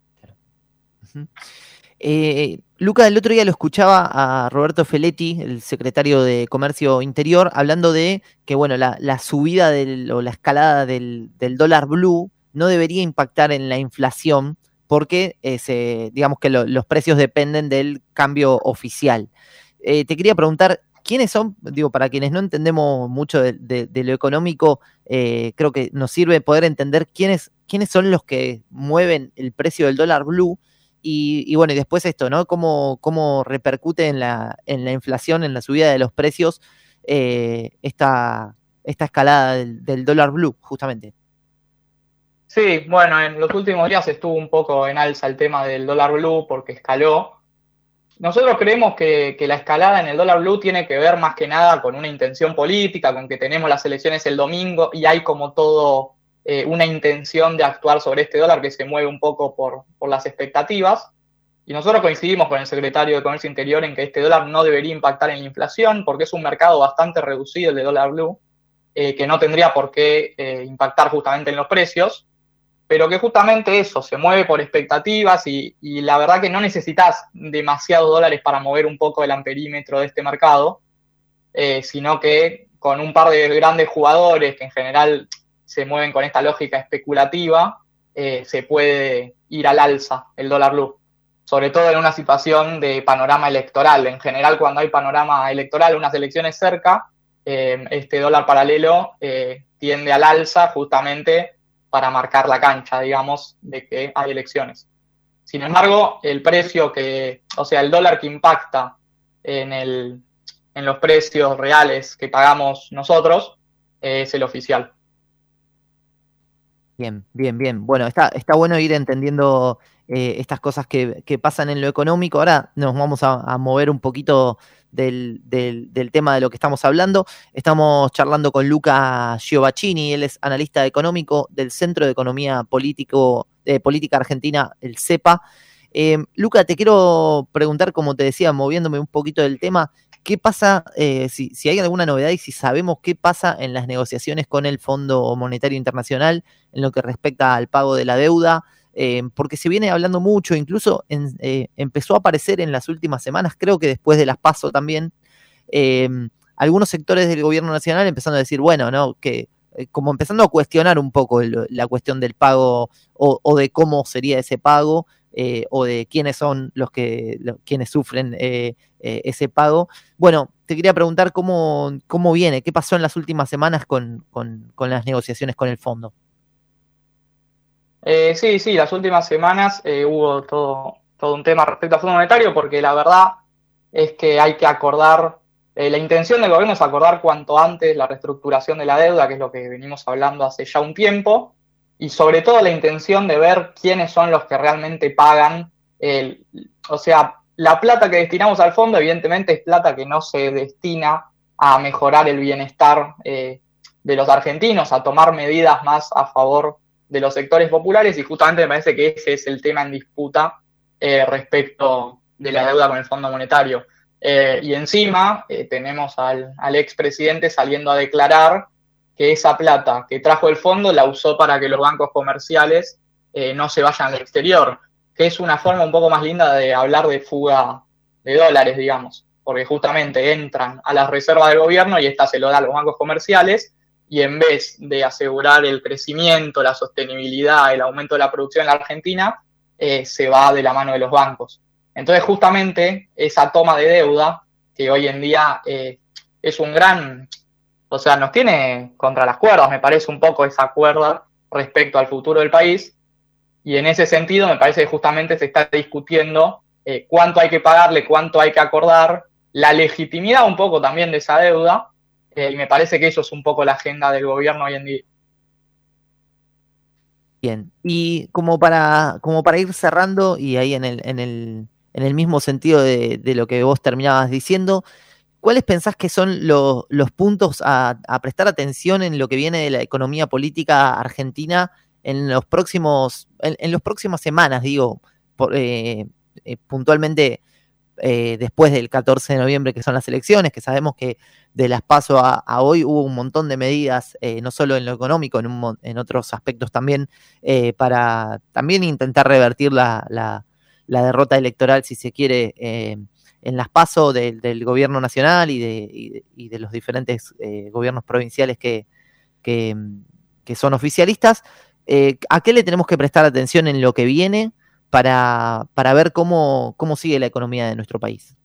Luca, el otro día lo escuchaba a Roberto Feletti, el secretario de Comercio Interior, hablando de que bueno, la subida o la escalada del dólar blue no debería impactar en la inflación porque digamos que los precios dependen del cambio oficial. Te quería preguntar, ¿quiénes son? Digo, para quienes no entendemos mucho de lo económico, creo que nos sirve poder entender quiénes son los que mueven el precio del dólar blue. Y bueno, y después esto, ¿no? ¿Cómo repercute en la inflación, en la subida de los precios, esta escalada del dólar blue, justamente? Sí, bueno, en los últimos días estuvo un poco en alza el tema del dólar blue porque escaló. Nosotros creemos que la escalada en el dólar blue tiene que ver más que nada con una intención política, con que tenemos las elecciones el domingo y hay como todo una intención de actuar sobre este dólar que se mueve un poco por las expectativas. Y nosotros coincidimos con el secretario de Comercio Interior en que este dólar no debería impactar en la inflación porque es un mercado bastante reducido el de dólar blue, que no tendría por qué impactar justamente en los precios, pero que justamente eso, se mueve por expectativas y la verdad que no necesitas demasiados dólares para mover un poco el amperímetro de este mercado, sino que con un par de grandes jugadores que en general se mueven con esta lógica especulativa, se puede ir al alza el dólar blue, sobre todo en una situación de panorama electoral. En general, cuando hay panorama electoral, unas elecciones cerca, este dólar paralelo tiende al alza justamente para marcar la cancha, digamos, de que hay elecciones. Sin embargo, el precio el dólar que impacta en los precios reales que pagamos nosotros es el oficial. Bien. Bueno, está bueno ir entendiendo estas cosas que pasan en lo económico. Ahora nos vamos a mover un poquito del tema de lo que estamos hablando. Estamos charlando con Luca Giovacchini, él es analista económico del Centro de Economía Política Argentina, el CEPA. Luca, te quiero preguntar, como te decía, moviéndome un poquito del tema, ¿qué pasa, si hay alguna novedad y si sabemos qué pasa en las negociaciones con el Fondo Monetario Internacional en lo que respecta al pago de la deuda? Porque se viene hablando mucho, incluso empezó a aparecer en las últimas semanas, creo que después de las PASO también, algunos sectores del gobierno nacional empezando a decir, bueno, ¿no? Que como empezando a cuestionar un poco la cuestión del pago o de cómo sería ese pago, o de quiénes son quienes sufren ese pago. Bueno, te quería preguntar cómo viene, qué pasó en las últimas semanas con las negociaciones con el fondo. Sí, las últimas semanas hubo todo un tema respecto al Fondo Monetario, porque la verdad es que hay que acordar, la intención del gobierno es acordar cuanto antes la reestructuración de la deuda, que es lo que venimos hablando hace ya un tiempo, y sobre todo la intención de ver quiénes son los que realmente pagan, la plata que destinamos al fondo evidentemente es plata que no se destina a mejorar el bienestar de los argentinos, a tomar medidas más a favor de los sectores populares, y justamente me parece que ese es el tema en disputa respecto de la deuda con el Fondo Monetario. Y encima tenemos al expresidente saliendo a declarar que esa plata que trajo el fondo la usó para que los bancos comerciales no se vayan al exterior, que es una forma un poco más linda de hablar de fuga de dólares, digamos, porque justamente entran a las reservas del gobierno y esta se lo da a los bancos comerciales, y en vez de asegurar el crecimiento, la sostenibilidad, el aumento de la producción en la Argentina, se va de la mano de los bancos. Entonces justamente esa toma de deuda, que hoy en día es un gran... nos tiene contra las cuerdas, me parece un poco esa cuerda respecto al futuro del país, y en ese sentido me parece que justamente se está discutiendo cuánto hay que pagarle, cuánto hay que acordar, la legitimidad un poco también de esa deuda, y me parece que eso es un poco la agenda del gobierno hoy en día. Bien, y como para ir cerrando, y ahí en el mismo sentido de lo que vos terminabas diciendo, ¿cuáles pensás que son los puntos a prestar atención en lo que viene de la economía política argentina en las próximas semanas, digo, puntualmente después del 14 de noviembre, que son las elecciones, que sabemos que de las PASO a hoy hubo un montón de medidas, no solo en lo económico, en otros aspectos también, para también intentar revertir la derrota electoral, si se quiere, en las PASO del gobierno nacional y de los diferentes gobiernos provinciales que son oficialistas. ¿A qué le tenemos que prestar atención en lo que viene para ver cómo sigue la economía de nuestro país?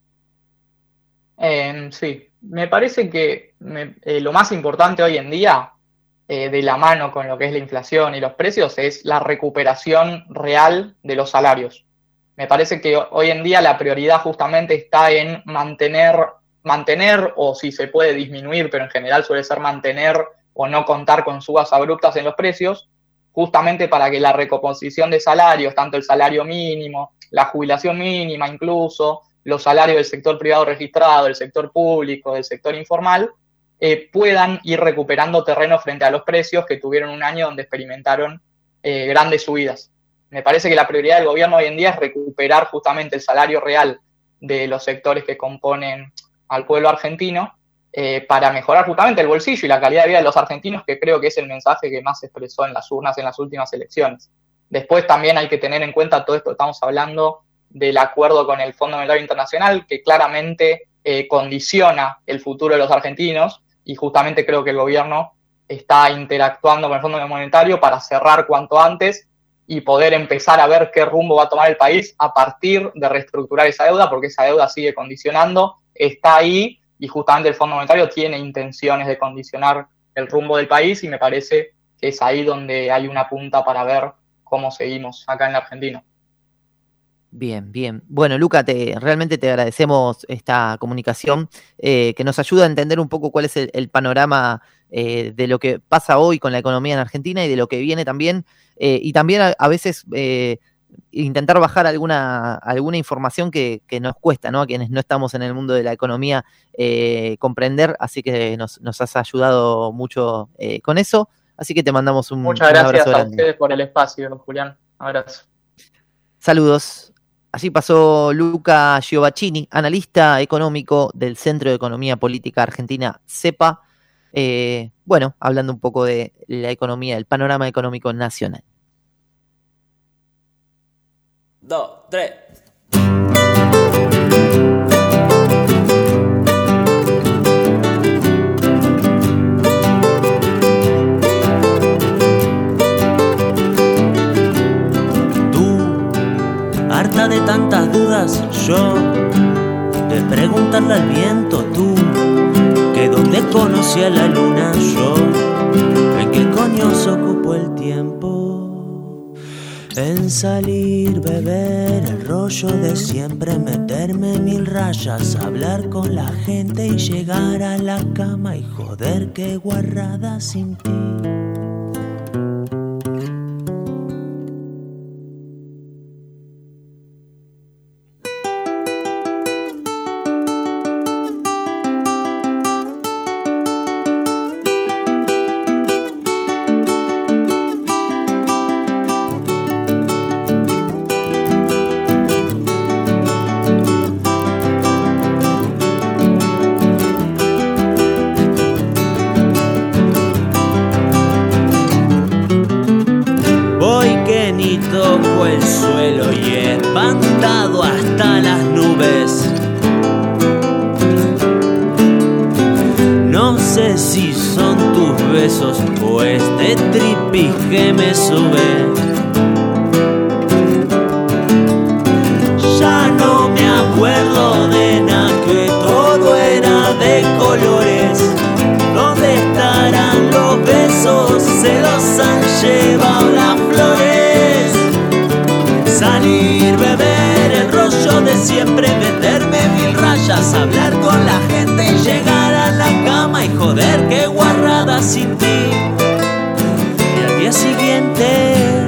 Sí, me parece que lo más importante hoy en día, de la mano con lo que es la inflación y los precios, es la recuperación real de los salarios. Me parece que hoy en día la prioridad justamente está en mantener o si se puede disminuir, pero en general suele ser mantener o no contar con subas abruptas en los precios, justamente para que la recomposición de salarios, tanto el salario mínimo, la jubilación mínima incluso, los salarios del sector privado registrado, del sector público, del sector informal, puedan ir recuperando terreno frente a los precios que tuvieron un año donde experimentaron grandes subidas. Me parece que la prioridad del gobierno hoy en día es recuperar justamente el salario real de los sectores que componen al pueblo argentino, para mejorar justamente el bolsillo y la calidad de vida de los argentinos, que creo que es el mensaje que más se expresó en las urnas en las últimas elecciones. Después también hay que tener en cuenta todo esto, estamos hablando del acuerdo con el Fondo Monetario Internacional, que claramente condiciona el futuro de los argentinos, y justamente creo que el gobierno está interactuando con el Fondo Monetario para cerrar cuanto antes y poder empezar a ver qué rumbo va a tomar el país a partir de reestructurar esa deuda, porque esa deuda sigue condicionando, está ahí, y justamente el Fondo Monetario tiene intenciones de condicionar el rumbo del país, y me parece que es ahí donde hay una punta para ver cómo seguimos acá en la Argentina. Bien, bien. Bueno, Luca, realmente te agradecemos esta comunicación, que nos ayuda a entender un poco cuál es el panorama de lo que pasa hoy con la economía en Argentina y de lo que viene también, y también a veces intentar bajar alguna información que nos cuesta, ¿no? A quienes no estamos en el mundo de la economía, comprender, así que nos has ayudado mucho con eso, así que te mandamos un abrazo grande. Muchas gracias a ustedes por el espacio, Julián. Abrazo. Saludos. Así pasó Luca Giovacchini, analista económico del Centro de Economía Política Argentina, CEPA, bueno, hablando un poco de la economía, el panorama económico nacional. 2, 3. Harta de tantas dudas, yo de preguntarle al viento, tú, que donde conocí a la luna, yo, en qué coño se ocupó el tiempo, en salir, beber, el rollo de siempre, meterme 1000 rayas, hablar con la gente y llegar a la cama y joder, qué guarrada sin ti. Toco el suelo y espantado hasta las nubes. No sé si son tus besos o este tripi que me sube. Ya no me acuerdo de nada, que todo era de colores. ¿Dónde estarán los besos? Se los han llevado las flores. Salir, beber, el rollo de siempre, meterme 1000 rayas, hablar con la gente y llegar a la cama y joder, qué guarrada sin ti. Y al día siguiente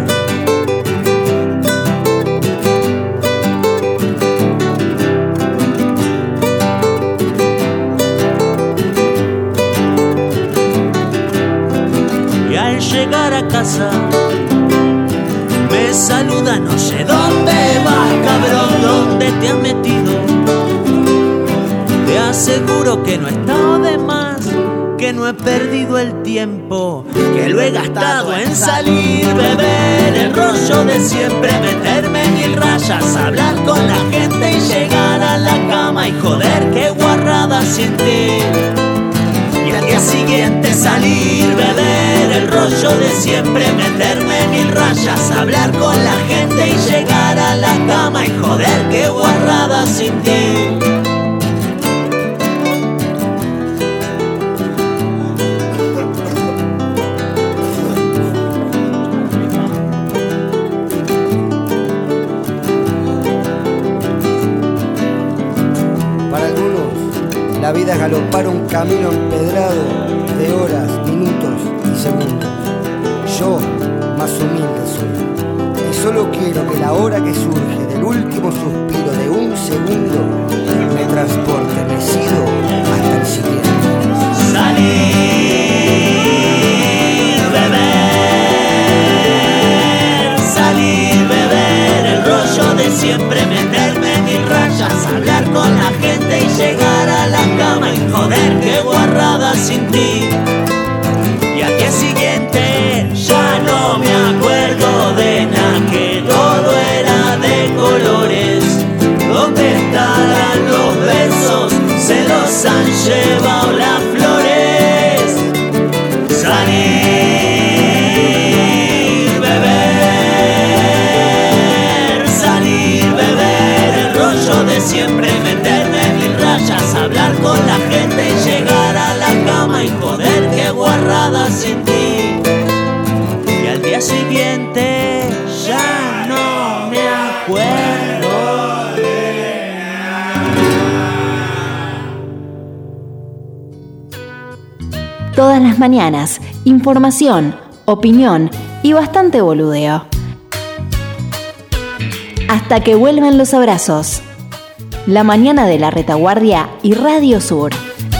llegar a casa. Me saludan, oye, ¿dónde vas, cabrón? ¿Dónde te has metido? Te aseguro que no he estado de más, que no he perdido el tiempo, que lo he gastado en salir, beber el rollo de siempre, meterme en 1000 rayas, hablar con la gente y llegar a la cama y joder, qué guarrada sin ti. Y al día siguiente salir, beber el rollo de siempre, meterme en 1000 rayas, hablar con la gente y llegar a la cama y joder, qué guarrada sin ti. La vida es galopar un camino empedrado de horas, minutos y segundos. Yo, más humilde soy, y solo quiero que la hora que surge del último suspiro de un segundo me transporte mecido hasta el siguiente. Salir, beber el rollo de siempre, meterme en 1000 rayas, hablar con la gente y llegar a la cama y joder, qué guarrada sin ti. Y al día siguiente ya no me acuerdo de nada, que todo era de colores. ¿Dónde estarán los besos? Se los han llevado las flores. Salir, beber el rollo de siempre, meterme en 1000 rayas, hablar con la gente y llegar a la cama y joder, qué guarrada sin ti. Y al día siguiente ya no me acuerdo de nada. Todas las mañanas, información, opinión y bastante boludeo. Hasta que vuelvan los abrazos. La mañana de la Retaguardia y Radio Sur.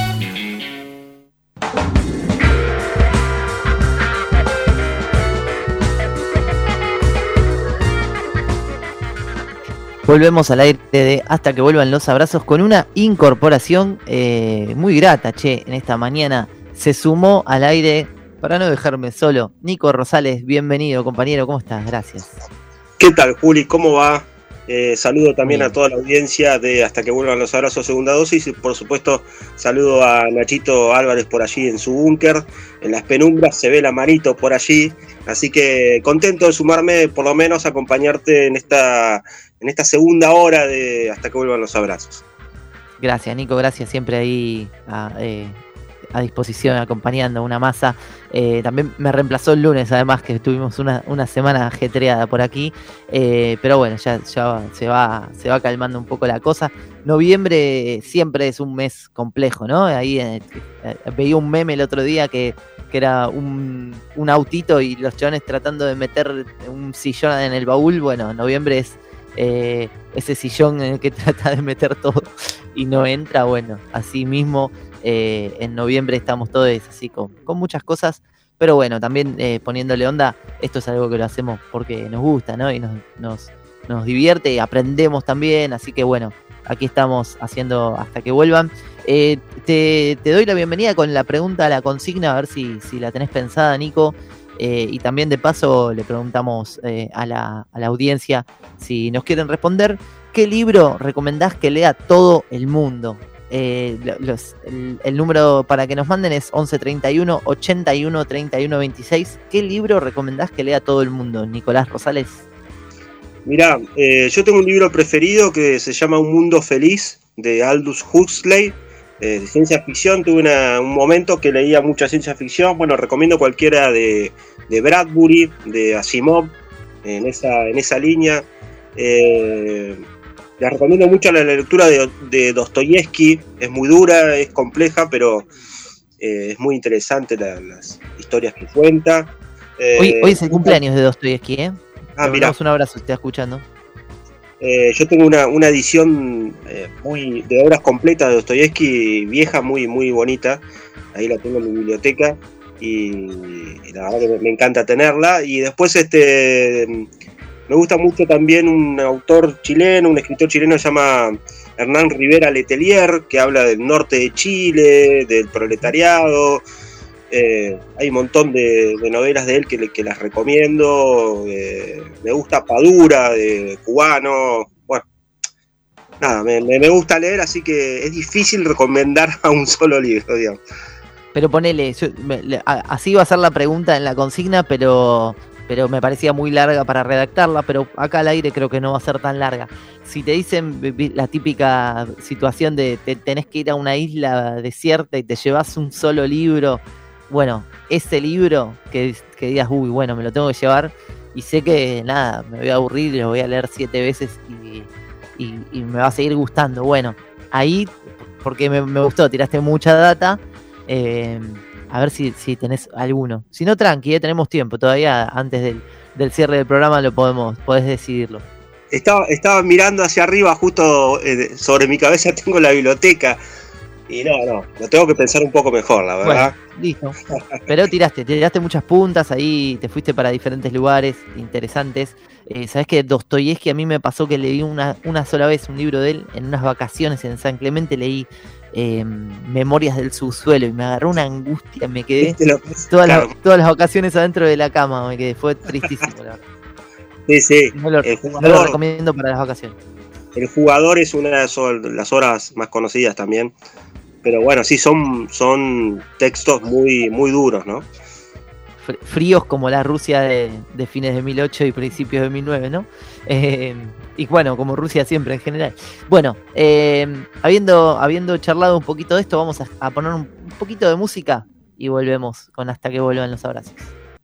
Volvemos al aire de Hasta que vuelvan los abrazos con una incorporación muy grata, en esta mañana se sumó al aire, para no dejarme solo, Nico Rosales. Bienvenido, compañero, ¿cómo estás? Gracias. ¿Qué tal, Juli? ¿Cómo va? Saludo también a toda la audiencia de Hasta que vuelvan los abrazos, segunda dosis, y por supuesto saludo a Nachito Álvarez por allí en su búnker, en las penumbras se ve la manito por allí, así que contento de sumarme, por lo menos acompañarte en esta segunda hora de Hasta que vuelvan los abrazos. Gracias, Nico, gracias, siempre ahí a disposición, acompañando una masa. También me reemplazó el lunes, además, que tuvimos una semana ajetreada por aquí, pero bueno, ya se va calmando un poco la cosa. Noviembre siempre es un mes complejo, ¿no? Ahí veía un meme el otro día que era un autito y los chavales tratando de meter un sillón en el baúl. Bueno, noviembre es ese sillón en el que trata de meter todo y no entra. Bueno, así mismo en noviembre estamos todos así con muchas cosas, pero bueno, también poniéndole onda. Esto es algo que lo hacemos porque nos gusta, ¿no? Y nos divierte y aprendemos también, así que bueno, aquí estamos haciendo Hasta que vuelvan. Te doy la bienvenida con la pregunta a la consigna, a ver si la tenés pensada, Nico. Y también de paso le preguntamos a la audiencia si nos quieren responder qué libro recomendás que lea todo el mundo. El número para que nos manden es 11 31 81 31 26. ¿Qué libro recomendás que lea todo el mundo, Nicolás Rosales? Mirá, yo tengo un libro preferido que se llama Un Mundo Feliz, de Aldous Huxley, de ciencia ficción. Tuve un momento que leía mucha ciencia ficción. Bueno, recomiendo cualquiera de Bradbury, de Asimov, en esa línea. Les recomiendo mucho la lectura de Dostoyevsky. Es muy dura, es compleja, pero es muy interesante las historias que cuenta. Hoy es el cumpleaños de Dostoyevsky, ¿eh? Mirá. Un abrazo, ¿estás escuchando? Yo tengo una edición de obras completas de Dostoyevsky, vieja, muy, muy bonita. Ahí la tengo en mi biblioteca. y la verdad que me encanta tenerla. Y después me gusta mucho también un autor chileno, un escritor chileno que se llama Hernán Rivera Letelier, que habla del norte de Chile, del proletariado. Hay un montón de novelas de él que las recomiendo. Me gusta Padura, de cubano. Bueno, nada, me gusta leer, así que es difícil recomendar a un solo libro, digamos. Pero ponele, así va a ser la pregunta en la consigna, pero me parecía muy larga para redactarla, pero acá al aire creo que no va a ser tan larga. Si te dicen la típica situación de tenés que ir a una isla desierta y te llevas un solo libro, bueno, ese libro que digas, uy, bueno, me lo tengo que llevar y sé que nada, me voy a aburrir y lo voy a leer 7 veces y me va a seguir gustando. Bueno, ahí, porque me gustó, tiraste mucha data. A ver si tenés alguno. Si no, tranqui, tenemos tiempo. Todavía antes del cierre del programa podés decidirlo. Estaba mirando hacia arriba, justo sobre mi cabeza tengo la biblioteca. Y no, lo tengo que pensar un poco mejor, la verdad. Bueno, listo. Pero tiraste muchas puntas, ahí te fuiste para diferentes lugares interesantes. Sabés que Dostoyevsky a mí me pasó que leí una sola vez un libro de él en unas vacaciones en San Clemente, leí Memorias del subsuelo y me agarró una angustia, me quedé todas las vacaciones adentro de la cama, me quedé, fue tristísimo, la verdad. Sí. No lo recomiendo para las vacaciones. El Jugador es una de las obras más conocidas también, pero bueno, sí, son textos muy, muy duros, ¿no? Fríos como la Rusia de fines de 1800 y principios de 1900, ¿no? Y bueno, como Rusia siempre en general. Bueno, habiendo charlado un poquito de esto, vamos a poner un poquito de música y volvemos con Hasta que vuelvan los abrazos.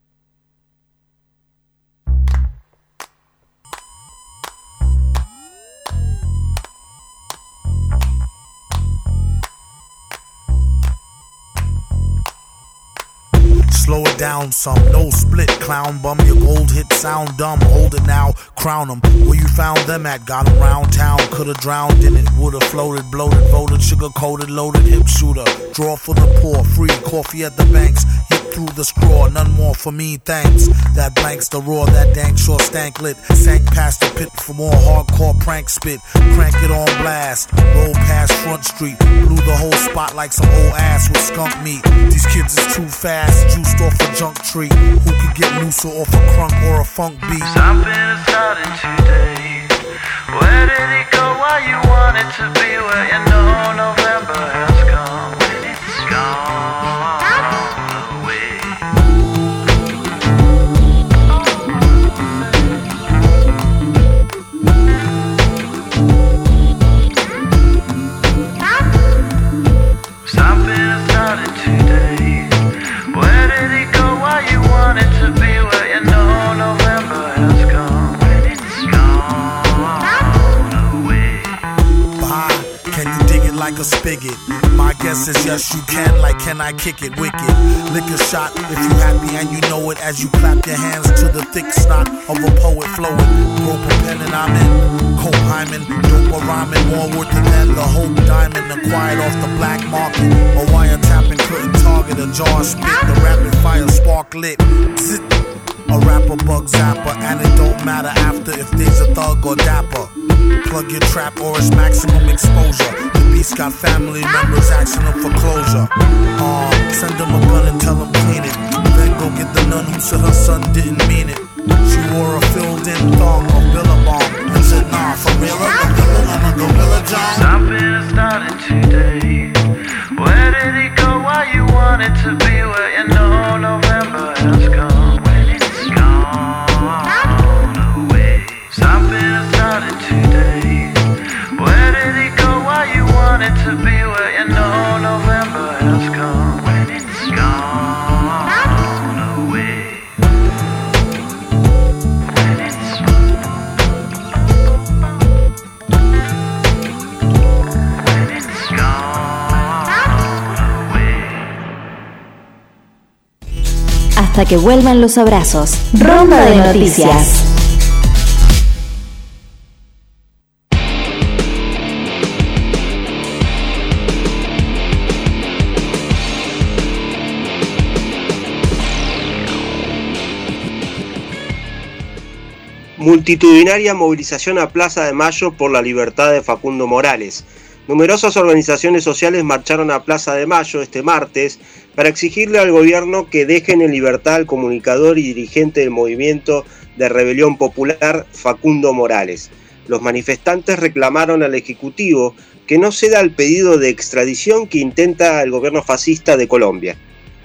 Slow it down some, no split, clown bum. Your gold hit sound dumb, hold it now, crown them. Where you found them at, got them round town. Could've drowned in it, would've floated, bloated, voted, sugar coated, loaded, hip shooter. Draw for the poor, free coffee at the banks. Hit through the straw, none more for me, thanks. That blanks the roar, that dank sure stank lit. Sank past the pit for more hardcore prank spit. Crank it on blast, roll past Front Street. Blew the whole spot like some old ass with skunk meat. These kids is too fast, juiced off a junk tree. Who could get looser off a crunk or a funk beat? Something is starting today. Where did it go? Why you want it to be? Where you know November has come. When it's gone away. Something is starting today. Where did it go? Why you want it to be? Where you know November has come. When it's gone away. Bah, can you dig it like a spigot? My guess is yes you can, like can I kick it wicked? Lick a shot if you happy and you know it as you clap your hands to the thick snot of a poet flowing. Rope a pen and I'm in, coke hymen, dope a rhyming, more worth than the whole diamond acquired off the black market. A wiretapping couldn't target a jar spit, the rapid fire spark lit. Zit. A rapper bug zapper, and it don't matter after if there's a thug or dapper. Plug your trap or it's maximum exposure. The beast got family members asking them for closure. Send them a gun and tell them clean it. Then go get the nun who said her son didn't mean it. She wore a filled-in thong or Billabong and said, nah, for real, I'm a gorilla John. Something is starting today. Where did it go? Why you want it to be? Where you know November has come. When it's gone away. Something is starting today. Where did it go? Why you want it to be? Where you know November has come. When it's gone away. When it's gone away. Hasta que vuelvan los abrazos. Ronda de noticias. multitudinaria movilización a Plaza de Mayo por la libertad de Facundo Morales. Numerosas organizaciones sociales marcharon a Plaza de Mayo este martes para exigirle al gobierno que dejen en libertad al comunicador y dirigente del movimiento de rebelión popular Facundo Morales. Los manifestantes reclamaron al Ejecutivo que no ceda al pedido de extradición que intenta el gobierno fascista de Colombia.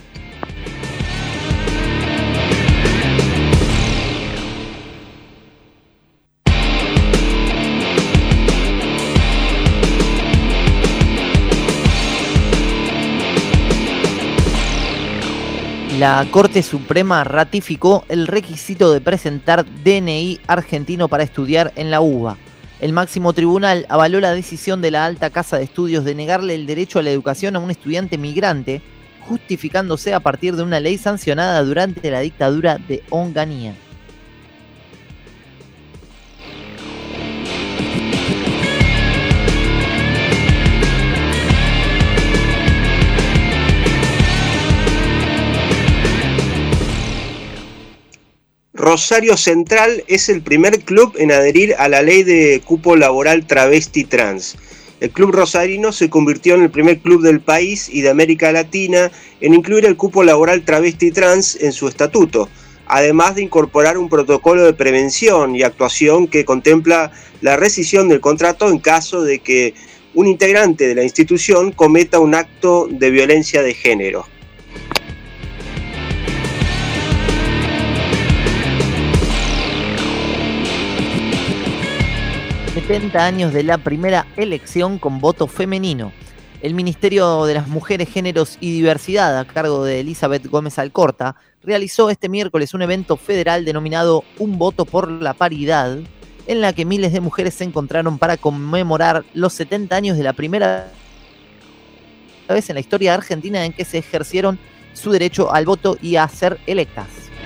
La Corte Suprema ratificó el requisito de presentar DNI argentino para estudiar en la UBA. El máximo tribunal avaló la decisión de la Alta Casa de Estudios de negarle el derecho a la educación a un estudiante migrante, justificándose a partir de una ley sancionada durante la dictadura de Onganía. Rosario Central es el primer club en adherir a la ley de cupo laboral travesti trans. El club rosarino se convirtió en el primer club del país y de América Latina en incluir el cupo laboral travesti trans en su estatuto, además de incorporar un protocolo de prevención y actuación que contempla la rescisión del contrato en caso de que un integrante de la institución cometa un acto de violencia de género. 70 años de la primera elección con voto femenino. El Ministerio de las Mujeres, Géneros y Diversidad, a cargo de Elizabeth Gómez Alcorta, realizó este miércoles un evento federal denominado Un Voto por la Paridad, en la que miles de mujeres se encontraron para conmemorar los 70 años de la primera vez en la historia argentina en que se ejercieron su derecho al voto y a ser electas.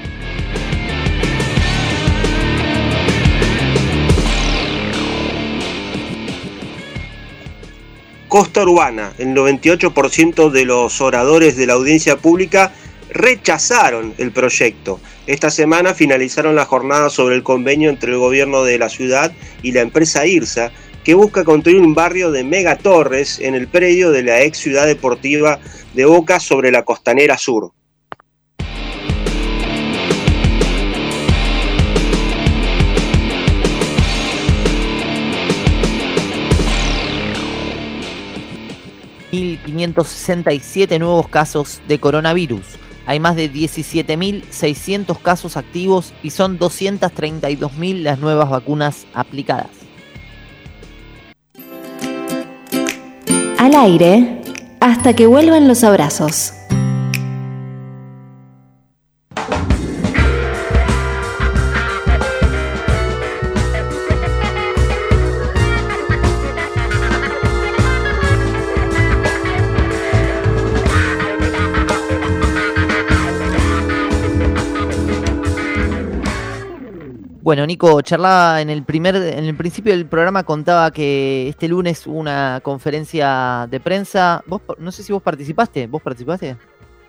Costa Urbana, el 98% de los oradores de la audiencia pública rechazaron el proyecto. Esta semana finalizaron la jornada sobre el convenio entre el gobierno de la ciudad y la empresa IRSA, que busca construir un barrio de megatorres en el predio de la ex ciudad deportiva de Boca sobre la Costanera Sur. .567 nuevos casos de coronavirus. Hay más de 17.600 casos activos y son 232.000 las nuevas vacunas aplicadas. Al aire, hasta que vuelvan los abrazos. Bueno, Nico, charlaba en el principio del programa, contaba que este lunes hubo una conferencia de prensa. Vos, no sé si vos participaste. ¿Vos participaste?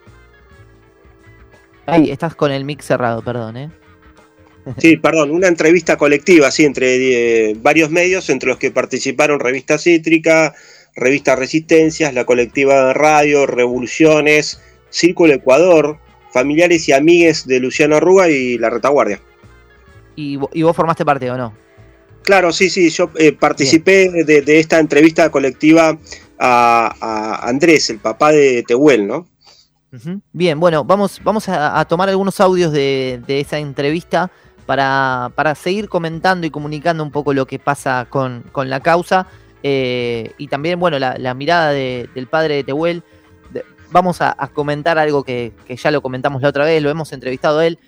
Ahí estás con el mic cerrado, perdón, Sí, perdón, una entrevista colectiva, sí, entre varios medios, entre los que participaron Revista Cítrica, Revista Resistencias, la colectiva de radio, Revoluciones, Círculo Ecuador, familiares y amigues de Luciano Arruga y La Retaguardia. ¿Y vos formaste parte o no? Claro, sí, yo participé de esta entrevista colectiva a Andrés, el papá de Tehuel, ¿no? Uh-huh. Bien, bueno, vamos a tomar algunos audios de esa entrevista para seguir comentando y comunicando un poco lo que pasa con la causa y también, bueno, la mirada del padre de Tehuel. Vamos a comentar algo que ya lo comentamos la otra vez, lo hemos entrevistado a él.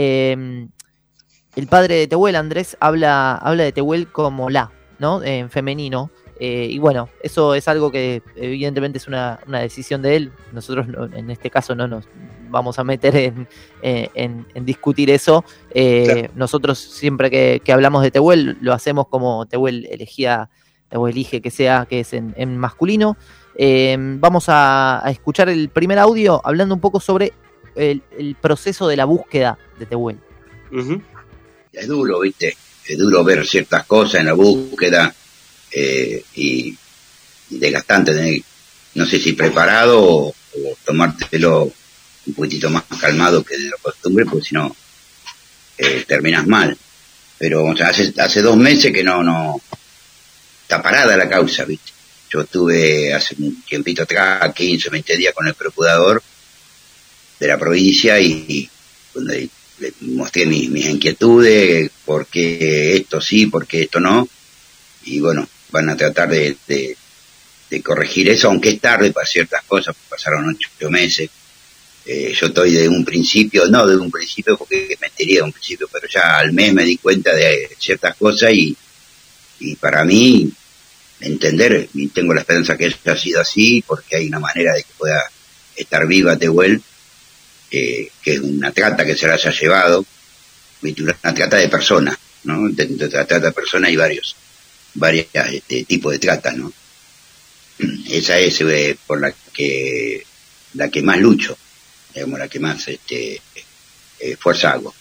El padre de Tehuel, Andrés, habla de Tehuel como ¿no? En femenino. Y bueno, eso es algo que evidentemente es una decisión de él. Nosotros en este caso no nos vamos a meter en discutir eso. Claro. Nosotros siempre que hablamos de Tehuel lo hacemos como Tehuel elige que es en masculino. Vamos a escuchar el primer audio hablando un poco sobre el proceso de la búsqueda de Tehuel. Uh-huh. Es duro, ¿viste? es duro ver ciertas cosas en la búsqueda y desgastante, no sé si preparado o tomártelo un poquitito más calmado que de lo costumbre, porque si no terminas mal. Pero o sea, hace 2 meses que no está parada la causa, ¿viste? Yo estuve hace un tiempito atrás, 15 o 20 días con el procurador de la provincia y donde le mostré mis inquietudes, por qué esto sí, por qué esto no, y bueno, van a tratar de corregir eso, aunque es tarde para ciertas cosas, pasaron 8 meses. Yo estoy de un principio porque mentiría de un principio, pero ya al mes me di cuenta de ciertas cosas y para mí entender, y tengo la esperanza que haya sido así, porque hay una manera de que pueda estar viva Tehuel, que es una trata que se la haya llevado, una trata de personas, ¿no? Dentro de la trata de personas hay varios tipos de tratas, ¿no? Esa es por la que más lucho, digamos, la que más fuerza hago.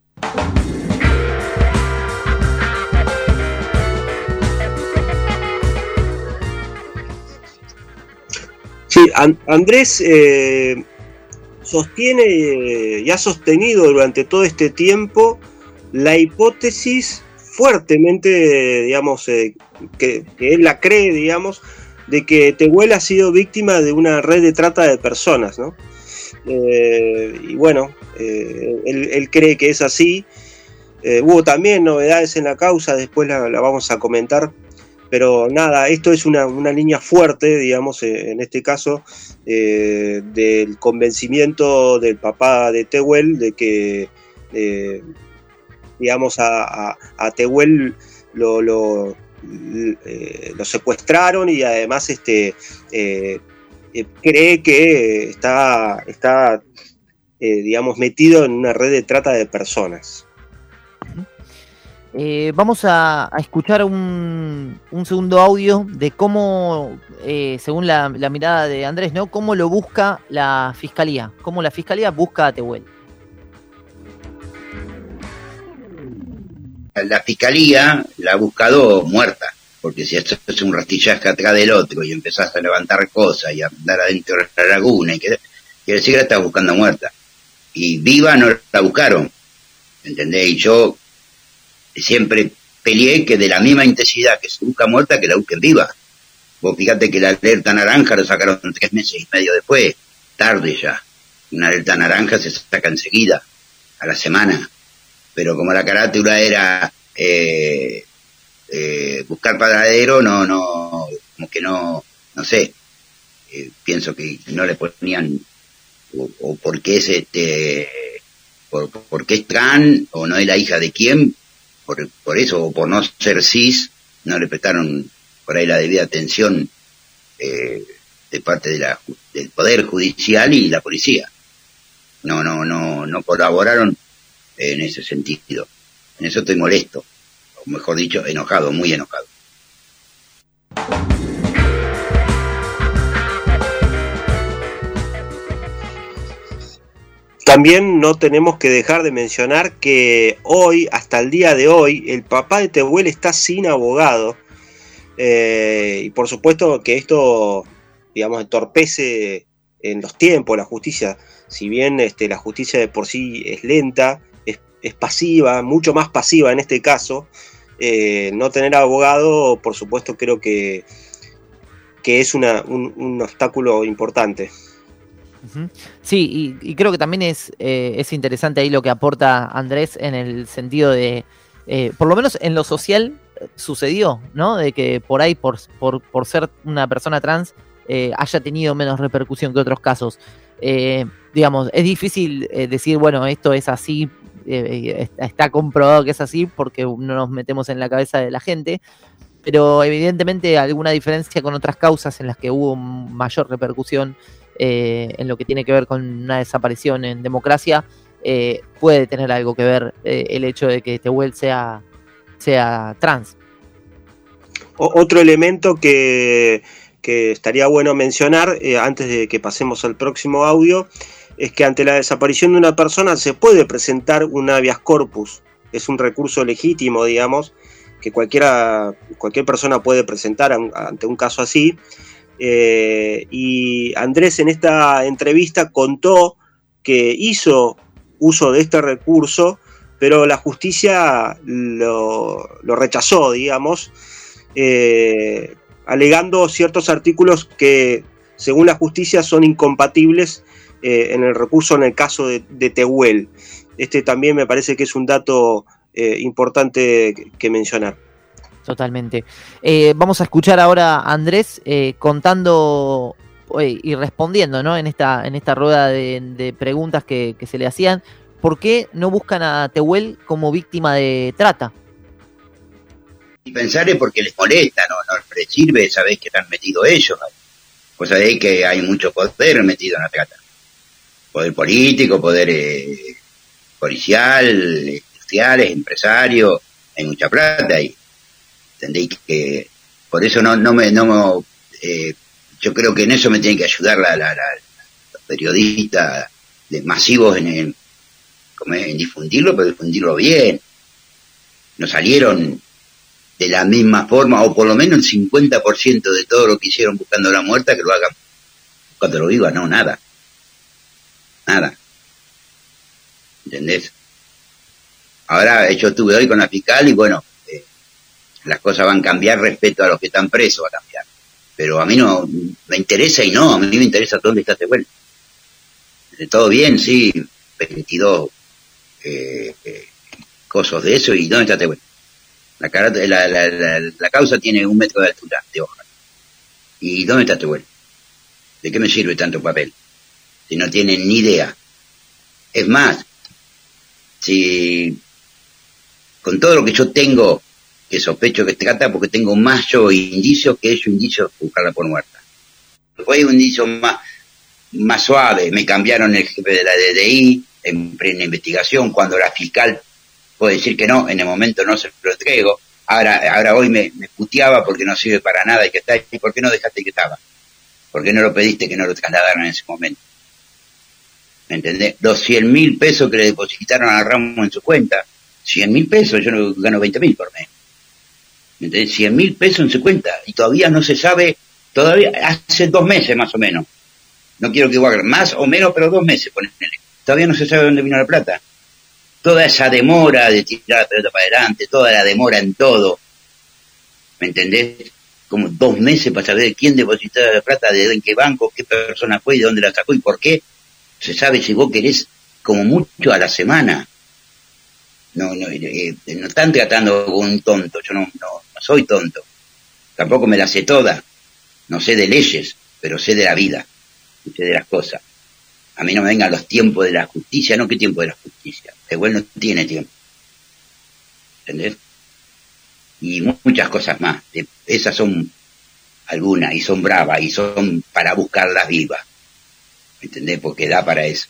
Sí, Andrés sostiene y ha sostenido durante todo este tiempo la hipótesis fuertemente, digamos, que él la cree, digamos, de que Tehuel ha sido víctima de una red de trata de personas, ¿no? Y bueno, él cree que es así. Hubo también novedades en la causa, después la vamos a comentar. Pero nada, esto es una línea fuerte, digamos, en este caso, del convencimiento del papá de Tehuel de que, digamos, a Tehuel lo secuestraron y además cree que está digamos, metido en una red de trata de personas. Vamos a escuchar un segundo audio de cómo, según la mirada de Andrés, ¿no? Cómo lo busca la Fiscalía, cómo la Fiscalía busca a Tehuel. La Fiscalía la ha buscado muerta, porque si esto es un rastillaje atrás del otro y empezás a levantar cosas y a andar adentro de la laguna, quiere decir que la estás buscando muerta. Y viva no la buscaron, ¿entendés? Y yo siempre peleé que de la misma intensidad que se busca muerta, que la busquen viva. Vos fíjate que la alerta naranja lo sacaron 3 meses y medio después, tarde ya. Una alerta naranja se saca enseguida, a la semana. Pero como la carátula era buscar paradero, como que no sé. Pienso que no le ponían, o porque es porque es trans, o no es la hija de quién. Por eso, o por no ser cis, no le prestaron por ahí la debida atención de parte del Poder Judicial y la policía. No colaboraron en ese sentido. En eso estoy molesto, o mejor dicho, enojado, muy enojado. También no tenemos que dejar de mencionar que hoy, hasta el día de hoy, el papá de Tehuel está sin abogado. Y por supuesto que esto, digamos, entorpece en los tiempos la justicia. Si bien la justicia de por sí es lenta, es pasiva, mucho más pasiva en este caso, no tener abogado, por supuesto, creo que es un obstáculo importante. Sí, y creo que también es interesante ahí lo que aporta Andrés en el sentido de, por lo menos en lo social sucedió, ¿no? De que por ahí, por ser una persona trans, haya tenido menos repercusión que otros casos. Digamos, es difícil decir, bueno, esto es así, está comprobado que es así porque no nos metemos en la cabeza de la gente, pero evidentemente alguna diferencia con otras causas en las que hubo mayor repercusión en lo que tiene que ver con una desaparición en democracia, puede tener algo que ver el hecho de que Tehuel sea trans. Otro elemento que estaría bueno mencionar antes de que pasemos al próximo audio es que ante la desaparición de una persona se puede presentar un habeas corpus es un recurso legítimo, digamos, que cualquier persona puede presentar ante un caso así. Y Andrés en esta entrevista contó que hizo uso de este recurso, pero la justicia lo rechazó, digamos, alegando ciertos artículos que, según la justicia, son incompatibles en el recurso en el caso de Tehuel. Este también me parece que es un dato importante que mencionar. Totalmente. Vamos a escuchar ahora a Andrés contando y respondiendo, ¿no? en esta rueda de preguntas que se le hacían. ¿Por qué no buscan a Tehuel como víctima de trata? Y pensar es porque les molesta, no les sirve, sabés que están metidos ellos. Vos sabés que hay mucho poder metido en la trata. Poder político, poder policial, industriales, empresarios, hay mucha plata ahí. ¿Entendéis? Que por eso yo creo que en eso me tienen que ayudar los periodistas masivos en difundirlo, pero difundirlo bien. No salieron de la misma forma, o por lo menos el 50% de todo lo que hicieron buscando la muerta, que lo hagan cuando lo viva. No, nada. ¿Entendés? Ahora yo estuve hoy con la fiscal y bueno, las cosas van a cambiar respecto a los que están presos, va a cambiar. Pero a mí no me interesa a mí me interesa dónde está Tehuel. Todo bien, sí, 22 cosas de eso, y ¿dónde está Tehuel? La causa tiene 1 metro de altura, de hoja. ¿Y dónde está Tehuel? ¿De qué me sirve tanto papel? Si no tienen ni idea. Es más, si con todo lo que yo tengo, que sospecho que trata, porque tengo más yo indicios que ellos indicios de buscarla por muerta. Fue un indicio más suave. Me cambiaron el jefe de la DDI en plena investigación, cuando la fiscal puede decir que no, en el momento no se lo entrego. Ahora hoy me puteaba porque no sirve para nada y que está ahí. ¿Por qué no dejaste que estaba? ¿Por qué no lo pediste que no lo trasladaran en ese momento? ¿Me entendés? Los 100.000 pesos que le depositaron a Ramos en su cuenta, 100.000 pesos, yo no gano 20.000 por mes. ¿Me entendés? 100.000 pesos en su cuenta, y todavía no se sabe, todavía hace 2 meses más o menos. No quiero que igual, más o menos, pero 2 meses, ponele. Todavía no se sabe dónde vino la plata. Toda esa demora de tirar la pelota para adelante, toda la demora en todo, ¿me entendés? Como 2 meses para saber quién depositó la plata, de en qué banco, qué persona fue, de dónde la sacó y por qué. Se sabe, si vos querés, como mucho a la semana. No están tratando con un tonto. Yo no soy tonto. Tampoco me la sé toda. No sé de leyes, pero sé de la vida. Sé de las cosas. A mí no me vengan los tiempos de la justicia. No, ¿qué tiempo de la justicia? Igual no tiene tiempo. ¿Entendés? Y muchas cosas más. Esas son algunas, y son bravas, y son para buscarlas vivas. ¿Entendés? Porque da para eso.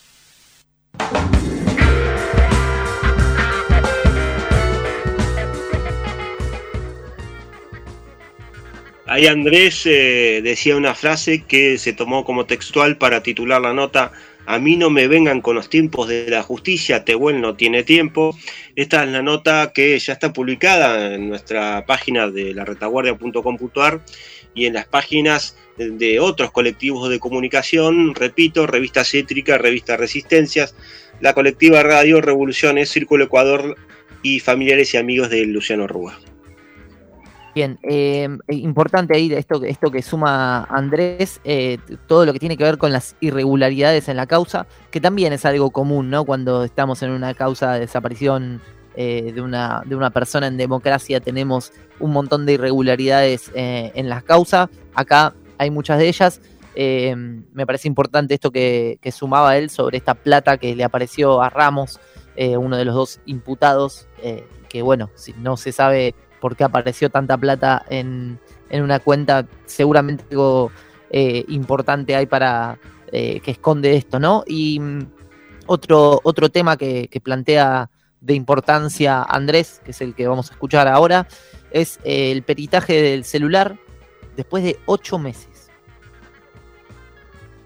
Ahí Andrés decía una frase que se tomó como textual para titular la nota: a mí no me vengan con los tiempos de la justicia, Tehuel no tiene tiempo. Esta es la nota que ya está publicada en nuestra página de laretaguardia.com.ar y en las páginas de otros colectivos de comunicación, repito, Revista Cétrica, Revista Resistencias, la colectiva Radio Revoluciones, Círculo Ecuador y familiares y amigos de Luciano Rúa. Bien, importante ahí esto que suma Andrés, todo lo que tiene que ver con las irregularidades en la causa, que también es algo común, ¿no? Cuando estamos en una causa de desaparición de una persona en democracia, tenemos un montón de irregularidades en las causas. Acá hay muchas de ellas. Me parece importante esto que sumaba él sobre esta plata que le apareció a Ramos, uno de los 2 imputados, que bueno, si no se sabe por qué apareció tanta plata en una cuenta, seguramente algo importante hay para que esconde esto, ¿no? Y otro tema que plantea de importancia Andrés, que es el que vamos a escuchar ahora, es el peritaje del celular después de 8 meses.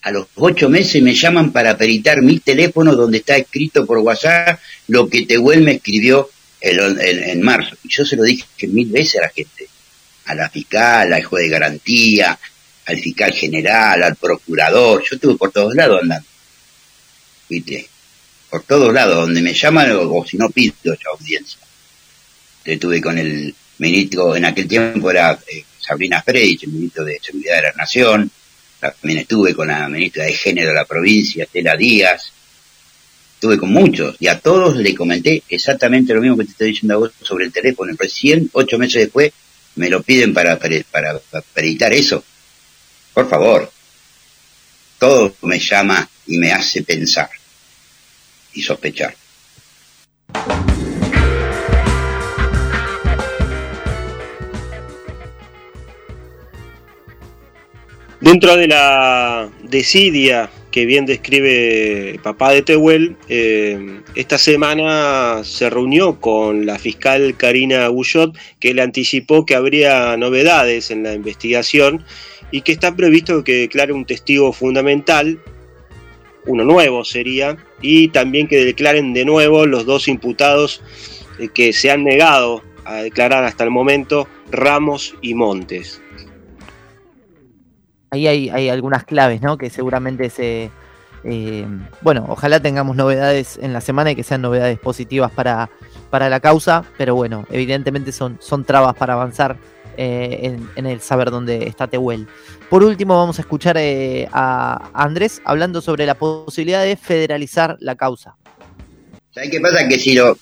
A los 8 meses me llaman para peritar mi teléfono donde está escrito por WhatsApp lo que Tehuel me escribió en marzo. Y yo se lo dije 1000 veces a la gente, a la fiscal, al juez de garantía, al fiscal general, al procurador. Yo estuve por todos lados andando, ¿viste? Por todos lados, donde me llaman o si no pido ya audiencia. Estuve con el ministro, en aquel tiempo era Sabrina Freire, el ministro de Seguridad de la Nación. También estuve con la ministra de Género de la provincia, Estela Díaz. Estuve con muchos y a todos le comenté exactamente lo mismo que te estoy diciendo a vos sobre el teléfono. Recién, 8 meses después, me lo piden para peritar eso. Por favor. Todo me llama y me hace pensar y sospechar. Dentro de la desidia que bien describe el papá de Tehuel, esta semana se reunió con la fiscal Karina Guyot, que le anticipó que habría novedades en la investigación y que está previsto que declare un testigo fundamental, uno nuevo sería, y también que declaren de nuevo los 2 imputados que se han negado a declarar hasta el momento, Ramos y Montes. Ahí hay algunas claves, ¿no? Que seguramente bueno, ojalá tengamos novedades en la semana y que sean novedades positivas para la causa, pero bueno, evidentemente son trabas para avanzar en el saber dónde está Tehuel. Por último, vamos a escuchar a Andrés hablando sobre la posibilidad de federalizar la causa. ¿Sabes qué pasa? Que si lo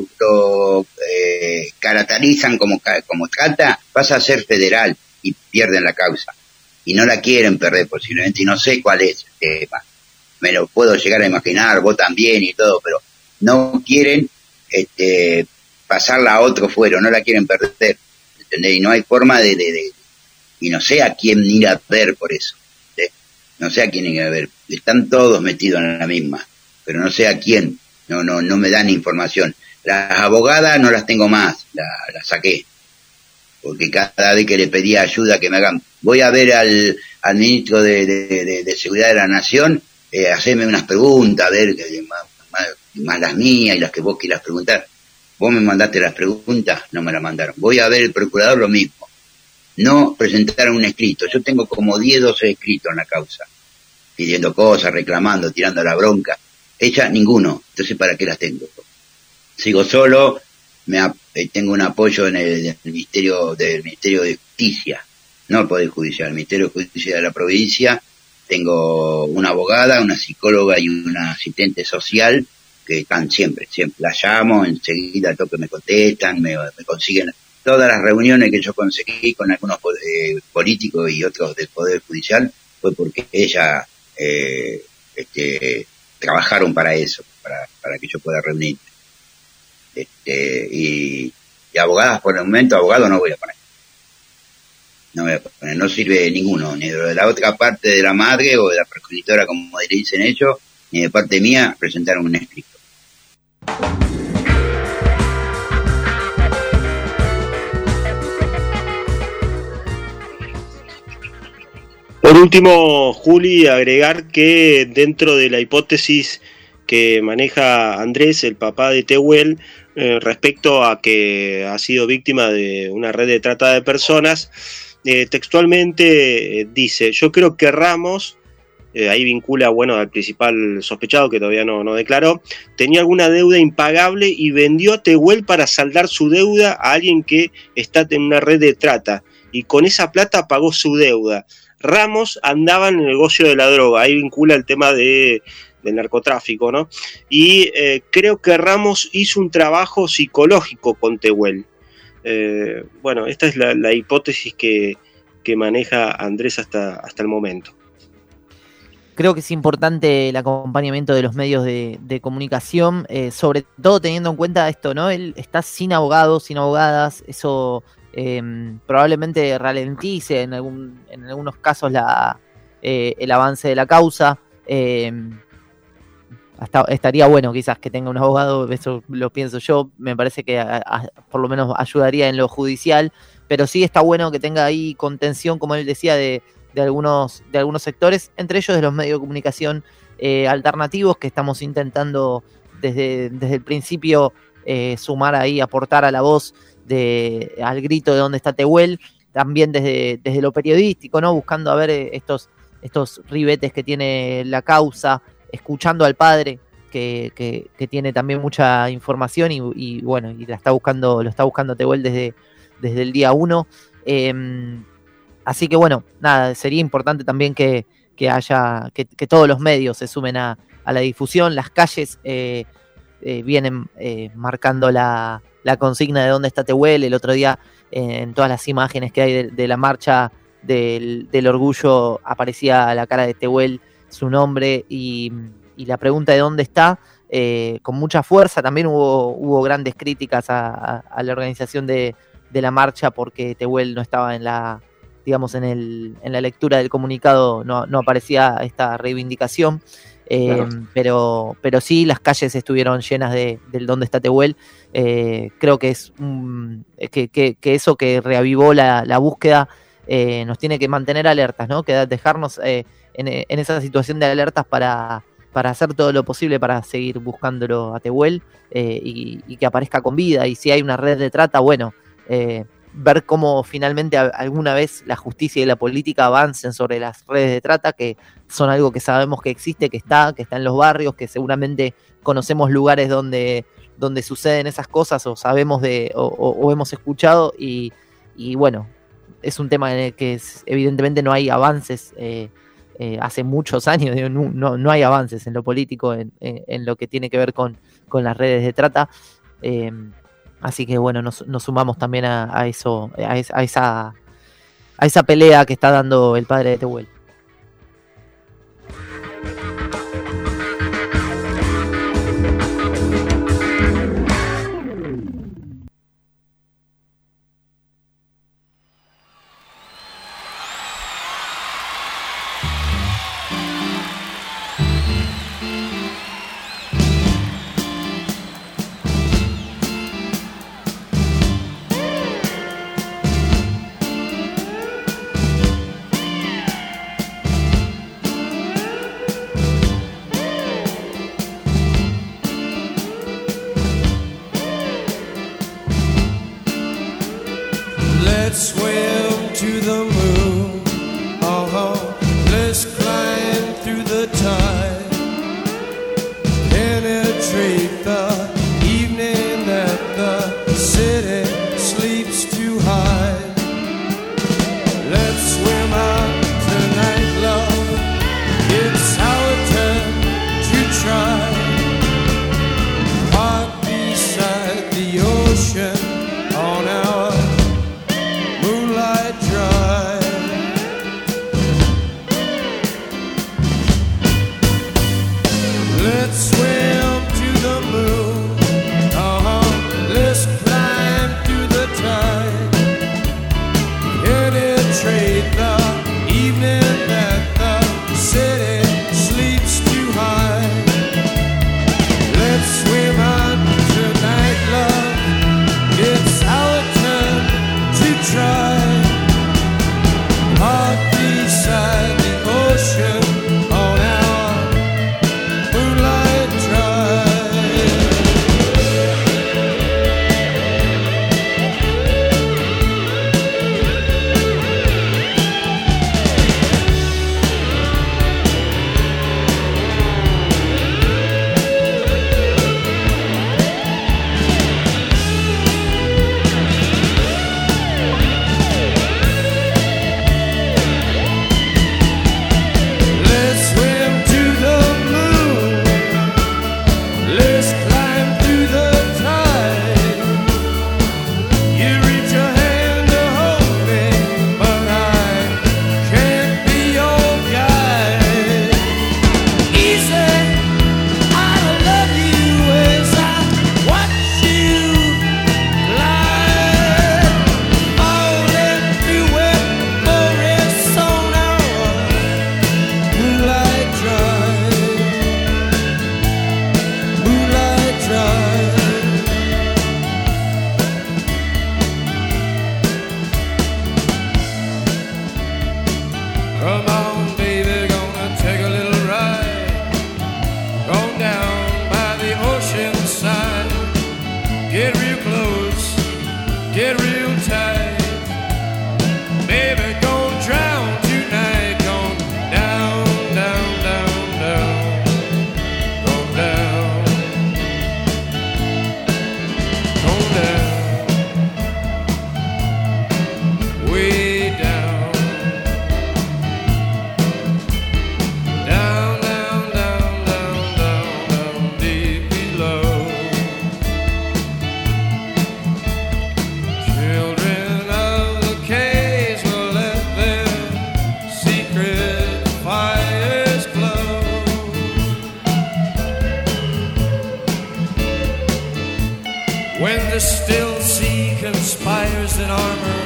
caracterizan como trata, pasa a ser federal y pierden la causa. Y no la quieren perder posiblemente, y no sé cuál es el tema. Me lo puedo llegar a imaginar, vos también y todo, pero no quieren pasarla a otro fuero, no la quieren perder, ¿entendés? Y no hay forma y no sé a quién ir a ver por eso, ¿entendés? No sé a quién ir a ver, están todos metidos en la misma, pero no sé a quién, no me dan información. Las abogadas no las tengo más, las saqué, porque cada vez que le pedía ayuda que me hagan, voy a ver al ministro de Seguridad de la Nación, hacerme unas preguntas, a ver, más las mías y las que vos quieras preguntar. Vos me mandaste las preguntas, no me las mandaron. Voy a ver el procurador, lo mismo. No presentaron un escrito. Yo tengo como 10, 12 escritos en la causa, pidiendo cosas, reclamando, tirando la bronca. Ella, ninguno. Entonces, ¿para qué las tengo? Sigo solo. Tengo un apoyo en el Ministerio de Justicia, no el Poder Judicial, el Ministerio de Justicia de la provincia. Tengo una abogada, una psicóloga y una asistente social que están siempre. La llamo, enseguida al toque me contestan, me consiguen todas las reuniones que yo conseguí con algunos políticos y otros del Poder Judicial, fue porque ella trabajaron para eso, para que yo pueda reunirme. Y abogadas por el momento, abogado no voy a poner. No sirve ninguno, ni de la otra parte de la madre o de la progenitora, como dicen ellos, ni de parte mía, presentaron un escrito. Por último, Juli, agregar que dentro de la hipótesis que maneja Andrés, el papá de Tehuel, respecto a que ha sido víctima de una red de trata de personas, textualmente dice: yo creo que Ramos, ahí vincula al principal sospechado que todavía no declaró, tenía alguna deuda impagable y vendió a Tehuel para saldar su deuda a alguien que está en una red de trata, y con esa plata pagó su deuda. Ramos andaba en el negocio de la droga, ahí vincula el tema del narcotráfico, ¿no? Y creo que Ramos hizo un trabajo psicológico con Tehuel. Esta es la hipótesis que maneja Andrés hasta el momento. Creo que es importante el acompañamiento de los medios de comunicación, sobre todo teniendo en cuenta esto, ¿no? Él está sin abogados, sin abogadas, eso probablemente ralentice en algunos casos el avance de la causa. Estaría bueno quizás que tenga un abogado, eso lo pienso yo, me parece que por lo menos ayudaría en lo judicial, pero sí está bueno que tenga ahí contención, como él decía, de algunos sectores, entre ellos de los medios de comunicación alternativos, que estamos intentando desde el principio sumar ahí, aportar a la voz al grito de dónde está Tehuel, también desde lo periodístico, ¿no? Buscando a ver estos ribetes que tiene la causa, escuchando al padre que tiene también mucha información y bueno, y lo está buscando Tehuel desde el día 1. Así que bueno, nada, sería importante también que todos los medios se sumen a la difusión. Las calles vienen marcando la consigna de dónde está Tehuel. El otro día, en todas las imágenes que hay de la marcha del orgullo, aparecía la cara de Tehuel, su nombre y la pregunta de dónde está, con mucha fuerza. También hubo grandes críticas a la organización de la marcha, porque Tehuel no estaba en la lectura del comunicado, no aparecía esta reivindicación. Claro. Pero sí, las calles estuvieron llenas del dónde está Tehuel. Creo que es que eso que reavivó la búsqueda nos tiene que mantener alertas, ¿no? Que dejarnos en esa situación de alertas para hacer todo lo posible para seguir buscándolo a Tehuel y que aparezca con vida. Y si hay una red de trata, bueno, ver cómo finalmente alguna vez la justicia y la política avancen sobre las redes de trata, que son algo que sabemos que existe, que está en los barrios, que seguramente conocemos lugares donde suceden esas cosas, o sabemos o hemos escuchado, y bueno, es un tema en el que evidentemente no hay avances. Hace muchos años no hay avances en lo político, en lo que tiene que ver con las redes de trata. Así que bueno, nos sumamos también a esa pelea que está dando el padre de Tehuel. Let's swim to the moon. Let's climb through the tide. Penetrate the evening that the city sleeps too high. Let's swim out tonight, love. It's our turn to try. Park beside the ocean on our moonlight drive. Let's swim to the moon. when the still sea conspires in armor,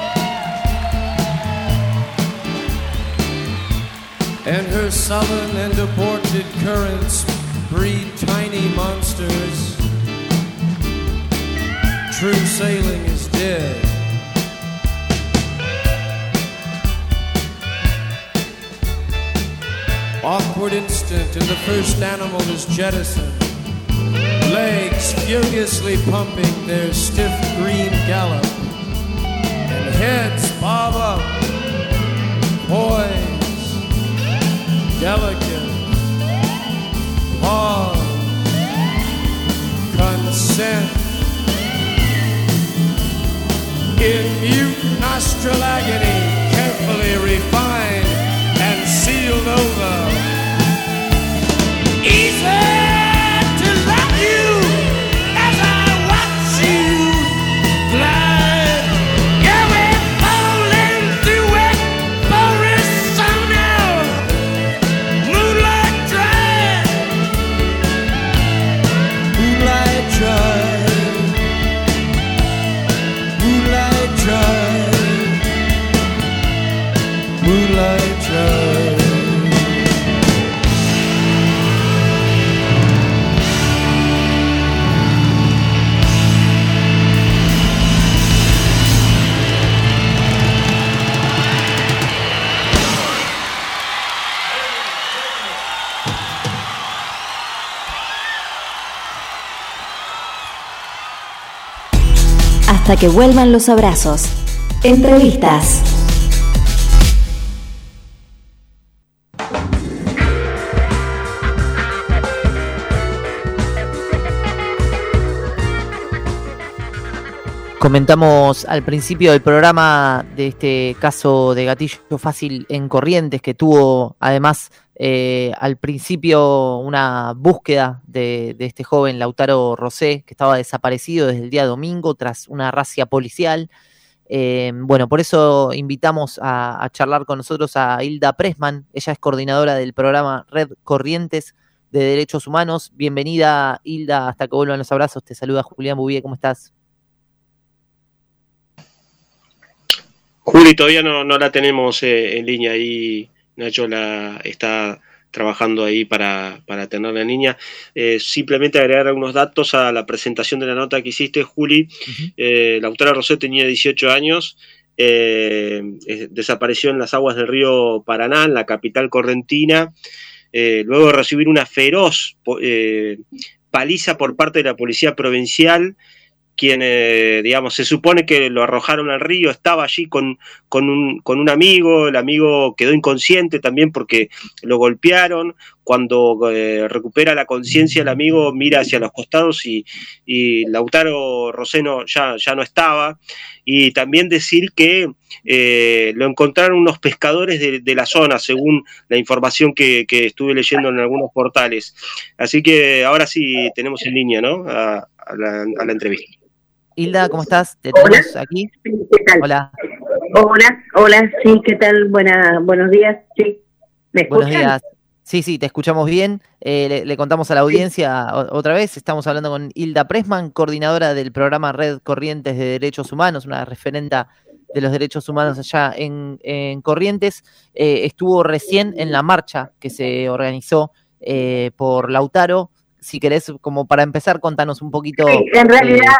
and her sullen and aborted currents breed tiny monsters, true sailing is dead. Awkward instant and the first animal is jettisoned, legs furiously pumping their stiff green gallop, and heads bob up, poised, delicate, pause, consent, in mute nostril agony, carefully refined and sealed over. Easy to love you as I watch you glide. Yeah, we're falling through it, forest now, moonlight drive, moonlight drive, moonlight drive, moonlight drive. Hasta que vuelvan los abrazos. Entrevistas. Comentamos al principio del programa de este caso de gatillo fácil en Corrientes, que tuvo además al principio una búsqueda de este joven Lautaro Rosé, que estaba desaparecido desde el día domingo tras una razzia policial. Bueno, por eso invitamos a charlar con nosotros a Hilda Pressman. Ella es coordinadora del programa Red Corrientes de Derechos Humanos. Bienvenida, Hilda, hasta que vuelvan los abrazos. Te saluda Julián Bouvier, ¿cómo estás? Juli, todavía no la tenemos en línea ahí. Nacho está trabajando ahí para tenerla en línea. Simplemente agregar algunos datos a la presentación de la nota que hiciste, Juli. Lautaro Rosé tenía 18 años, desapareció en las aguas del río Paraná, en la capital correntina, luego de recibir una feroz paliza por parte de la policía provincial, quien, digamos, se supone que lo arrojaron al río. Estaba allí con un amigo. El amigo quedó inconsciente también porque lo golpearon. Cuando recupera la conciencia, el amigo mira hacia los costados y Lautaro Rosé ya no estaba. Y también decir que lo encontraron unos pescadores de la zona, según la información que estuve leyendo en algunos portales. Así que ahora sí tenemos en línea, ¿no?, a la entrevista. Hilda, ¿cómo estás? ¿Te tenemos aquí? ¿Qué tal? Hola. Hola, sí, ¿qué tal? Buenos días, sí. ¿Me escuchan? Buenos días. Sí, te escuchamos bien. Le contamos a la audiencia otra vez. Estamos hablando con Hilda Pressman, coordinadora del programa Red Corrientes de Derechos Humanos, una referenta de los derechos humanos allá en Corrientes. Estuvo recién en la marcha que se organizó por Lautaro. Si querés, como para empezar, contanos un poquito. Sí, en realidad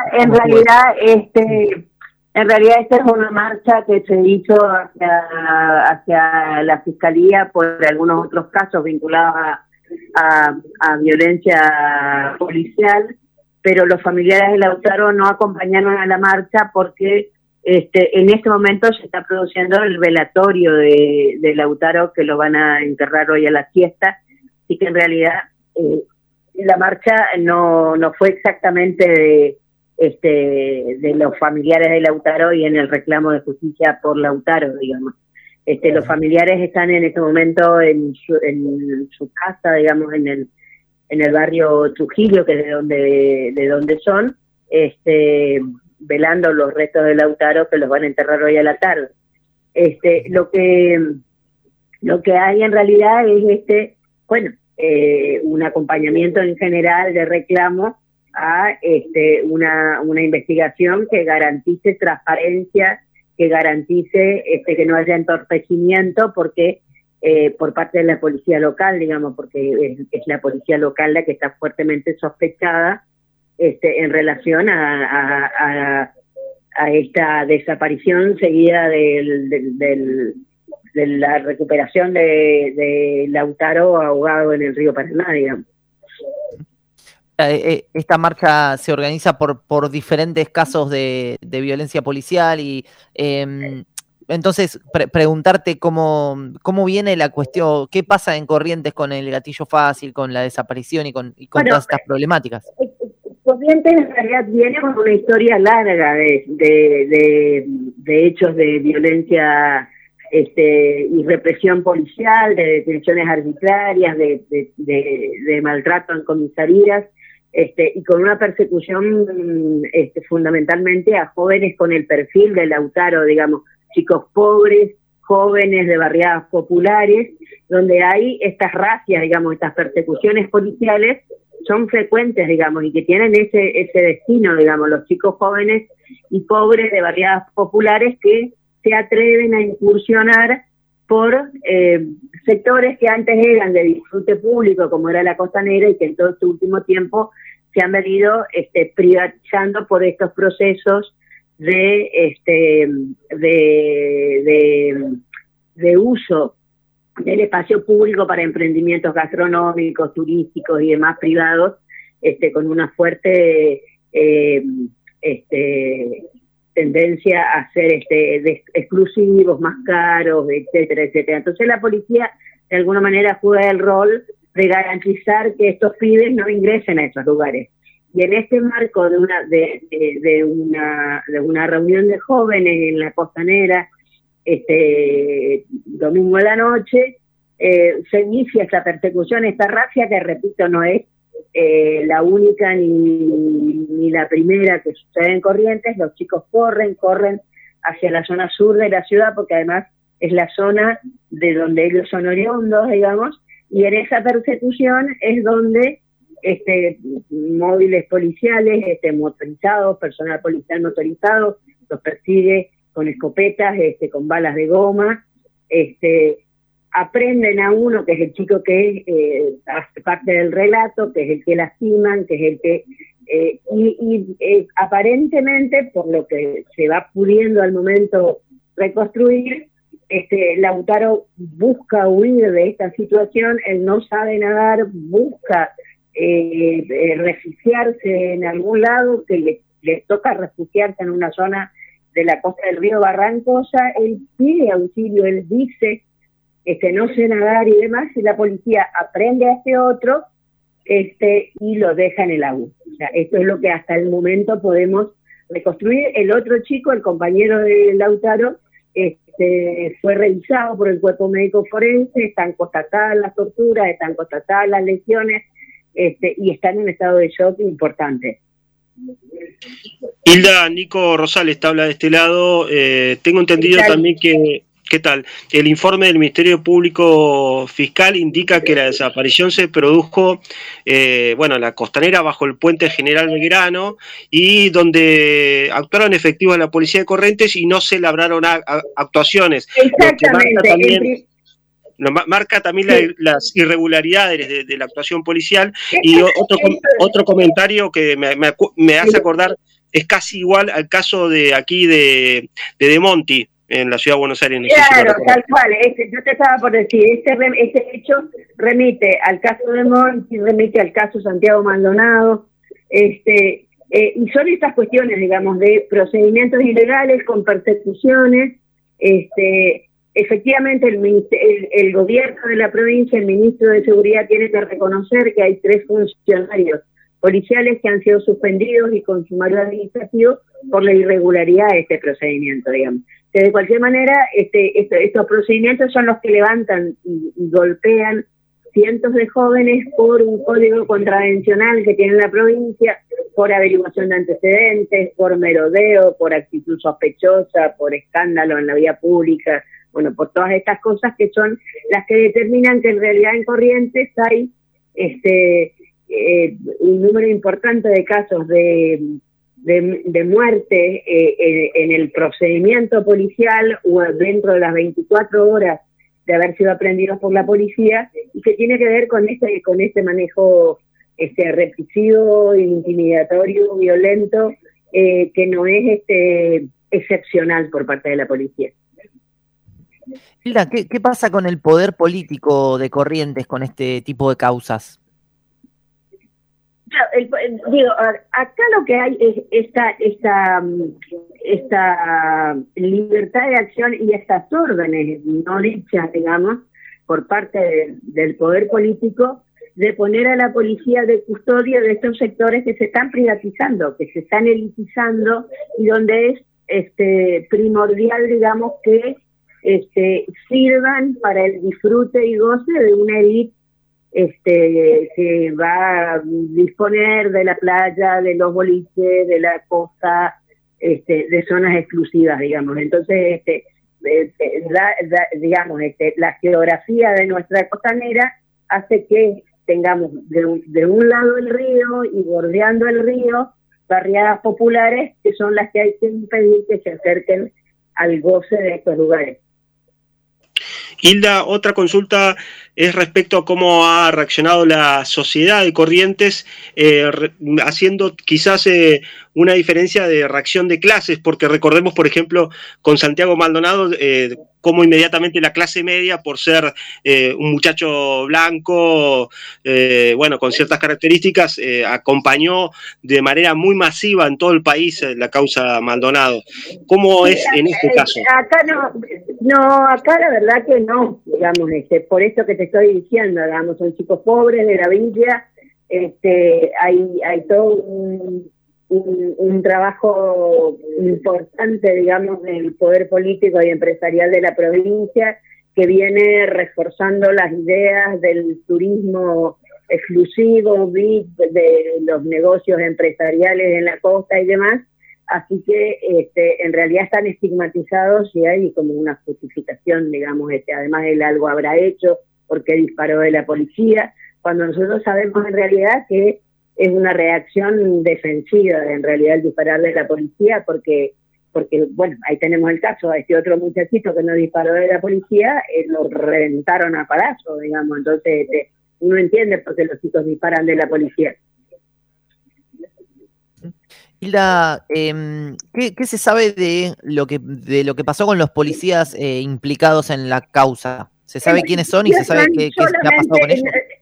esta es una marcha que se hizo hacia la Fiscalía por algunos otros casos vinculados a violencia policial, pero los familiares de Lautaro no acompañaron a la marcha porque en este momento se está produciendo el velatorio de Lautaro, que lo van a enterrar hoy a la siesta, así que en realidad la marcha no fue exactamente de los familiares de Lautaro y en el reclamo de justicia por Lautaro, digamos. Los familiares están en este momento en su casa, digamos, en el barrio Trujillo, que es de donde son, velando los restos de Lautaro, que los van a enterrar hoy a la tarde. Lo que hay en realidad es un acompañamiento en general de reclamo a una investigación que garantice transparencia, que garantice que no haya entorpecimiento, porque por parte de la policía local, digamos, porque es la policía local la que está fuertemente sospechada en relación a esta desaparición seguida de la recuperación de Lautaro ahogado en el río Paraná, digamos. Esta marcha se organiza por diferentes casos de violencia policial y entonces preguntarte cómo viene la cuestión, qué pasa en Corrientes con el gatillo fácil, con la desaparición y con todas estas problemáticas. Corrientes en realidad viene con una historia larga de hechos de violencia y represión policial, de detenciones arbitrarias, de maltrato en comisarías, y con una persecución fundamentalmente a jóvenes con el perfil de Lautaro, digamos, chicos pobres, jóvenes de barriadas populares, donde hay estas racias, digamos, estas persecuciones policiales son frecuentes, digamos, y que tienen ese destino, digamos, los chicos jóvenes y pobres de barriadas populares que se atreven a incursionar por sectores que antes eran de disfrute público, como era la Costanera, y que en todo este último tiempo se han venido privatizando por estos procesos de uso del espacio público para emprendimientos gastronómicos, turísticos y demás privados, con una fuerte tendencia a ser exclusivos, más caros, etcétera, etcétera. Entonces la policía de alguna manera juega el rol de garantizar que estos pibes no ingresen a esos lugares. Y en este marco de una reunión de jóvenes en la Costanera, domingo a la noche, se inicia esta persecución, esta racia, que repito, no es la única ni la primera que sucede en Corrientes. Los chicos corren hacia la zona sur de la ciudad, porque además es la zona de donde ellos son oriundos, digamos, y en esa persecución es donde móviles policiales, motorizados, personal policial motorizado, los persigue con escopetas, con balas de goma, aprenden a uno, que es el chico que hace parte del relato, que es el que lastiman, que es el que... aparentemente, por lo que se va pudiendo al momento reconstruir, Lautaro busca huir de esta situación, él no sabe nadar, busca refugiarse en algún lado, que le toca refugiarse en una zona de la costa del río Barrancosa. Él pide auxilio, él dice no sé nadar y demás, y la policía aprende a este otro y lo deja en el agua. O sea, esto es lo que hasta el momento podemos reconstruir. El otro chico, el compañero de Lautaro, fue revisado por el cuerpo médico forense, están constatadas las torturas, están constatadas las lesiones, y está en un estado de shock importante. Hilda, Nico Rosales te habla de este lado. Tengo entendido también que, ¿qué tal? El informe del Ministerio Público Fiscal indica que la desaparición se produjo, en la Costanera, bajo el puente General Belgrano, y donde actuaron efectivos de la policía de Corrientes y no se labraron actuaciones. Exactamente. Marca también las irregularidades de la actuación policial. Y otro comentario que me hace acordar, es casi igual al caso de aquí de Monti, en la ciudad de Buenos Aires. Claro, tal cual. Yo te estaba por decir, este hecho remite al caso de Monti, remite al caso Santiago Maldonado, y son estas cuestiones, digamos, de procedimientos ilegales con persecuciones. Efectivamente, el gobierno de la provincia, el ministro de Seguridad, tiene que reconocer que hay 3 funcionarios policiales que han sido suspendidos y con sumario administrativo por la irregularidad de este procedimiento, digamos. Que de cualquier manera, estos procedimientos son los que levantan y golpean cientos de jóvenes por un código contravencional que tiene la provincia, por averiguación de antecedentes, por merodeo, por actitud sospechosa, por escándalo en la vía pública, por todas estas cosas que son las que determinan que en realidad en Corrientes hay un número importante de casos de muerte en el procedimiento policial o dentro de las 24 horas de haber sido aprendidos por la policía, y que tiene que ver con este manejo represivo, intimidatorio, violento, que no es excepcional por parte de la policía. Hilda, ¿qué pasa con el poder político de Corrientes con este tipo de causas? Acá lo que hay es esta libertad de acción y estas órdenes no dichas, digamos, por parte del poder político, de poner a la policía de custodia de estos sectores que se están privatizando, que se están elitizando, y donde es primordial, digamos, que sirvan para el disfrute y goce de una élite que va a disponer de la playa, de los boliches, de la costa, de zonas exclusivas, digamos. Entonces, digamos, la geografía de nuestra costanera hace que tengamos de un lado el río y bordeando el río barriadas populares que son las que hay que impedir que se acerquen al goce de estos lugares. Hilda, otra consulta es respecto a cómo ha reaccionado la sociedad de Corrientes, haciendo quizás una diferencia de reacción de clases, porque recordemos, por ejemplo, con Santiago Maldonado, cómo inmediatamente la clase media, por ser un muchacho blanco, con ciertas características, acompañó de manera muy masiva en todo el país la causa Maldonado. ¿Cómo es en este caso? Acá acá la verdad que no, digamos, por esto que te estoy diciendo, digamos, son chicos pobres de la villa, hay todo un trabajo importante, digamos, del poder político y empresarial de la provincia, que viene reforzando las ideas del turismo exclusivo, VIP, de los negocios empresariales en la costa y demás. Así que en realidad están estigmatizados y hay como una justificación, digamos, además él algo habrá hecho porque disparó de la policía, cuando nosotros sabemos en realidad que es una reacción defensiva, en realidad, el disparar de la policía, porque bueno, ahí tenemos el caso, a este otro muchachito que no disparó de la policía, lo reventaron a palazos, digamos. Entonces uno entiende por qué los chicos disparan de la policía. Hilda, ¿qué se sabe de lo que pasó con los policías implicados en la causa? ¿Se sabe quiénes son y se sabe qué ha pasado con ellos?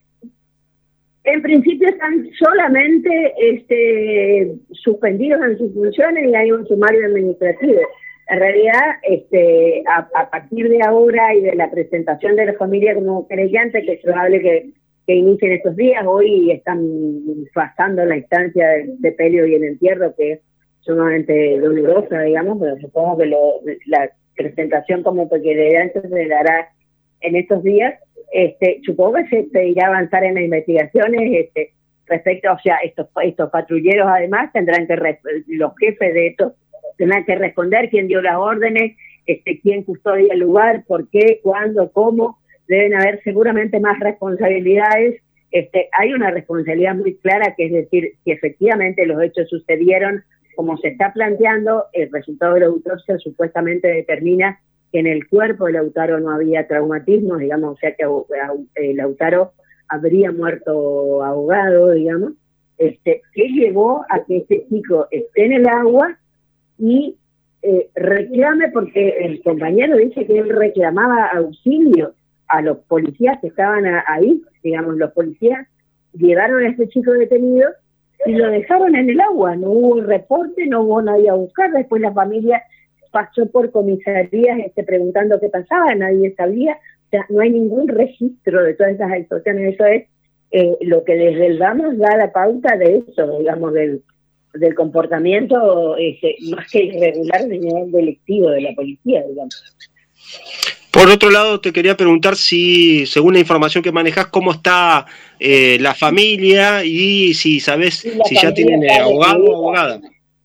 En principio están solamente suspendidos en sus funciones y hay un sumario administrativo. En realidad, a partir de ahora y de la presentación de la familia como creyente, que es probable que inicien estos días, hoy están pasando la instancia de sepelio y el entierro, que es sumamente dolorosa, digamos, pero supongo que la presentación como creyente se dará en estos días. Supongo que se pedirá avanzar en las investigaciones respecto, o sea, estos patrulleros además tendrán que, los jefes de estos tendrán que responder quién dio las órdenes, quién custodia el lugar, por qué, cuándo, cómo. Deben haber seguramente más responsabilidades. Hay una responsabilidad muy clara, que es decir, si efectivamente los hechos sucedieron como se está planteando, el resultado de la autopsia supuestamente determina que en el cuerpo de Lautaro no había traumatismos, digamos, o sea que Lautaro habría muerto ahogado, digamos. ¿Qué llevó a que este chico esté en el agua y reclame? Porque el compañero dice que él reclamaba auxilio a los policías que estaban ahí, digamos, los policías llevaron a este chico detenido y lo dejaron en el agua, no hubo reporte, no hubo nadie a buscar. Después la familia pasó por comisarías preguntando qué pasaba, nadie sabía. O sea, no hay ningún registro de todas esas extorsiones. Eso es lo que desde el Vamos da la pauta de eso, digamos, del comportamiento más que irregular de nivel delictivo de la policía, digamos. Por otro lado, te quería preguntar si, según la información que manejas, cómo está la familia y si sabes si ya tienen abogado o abogada.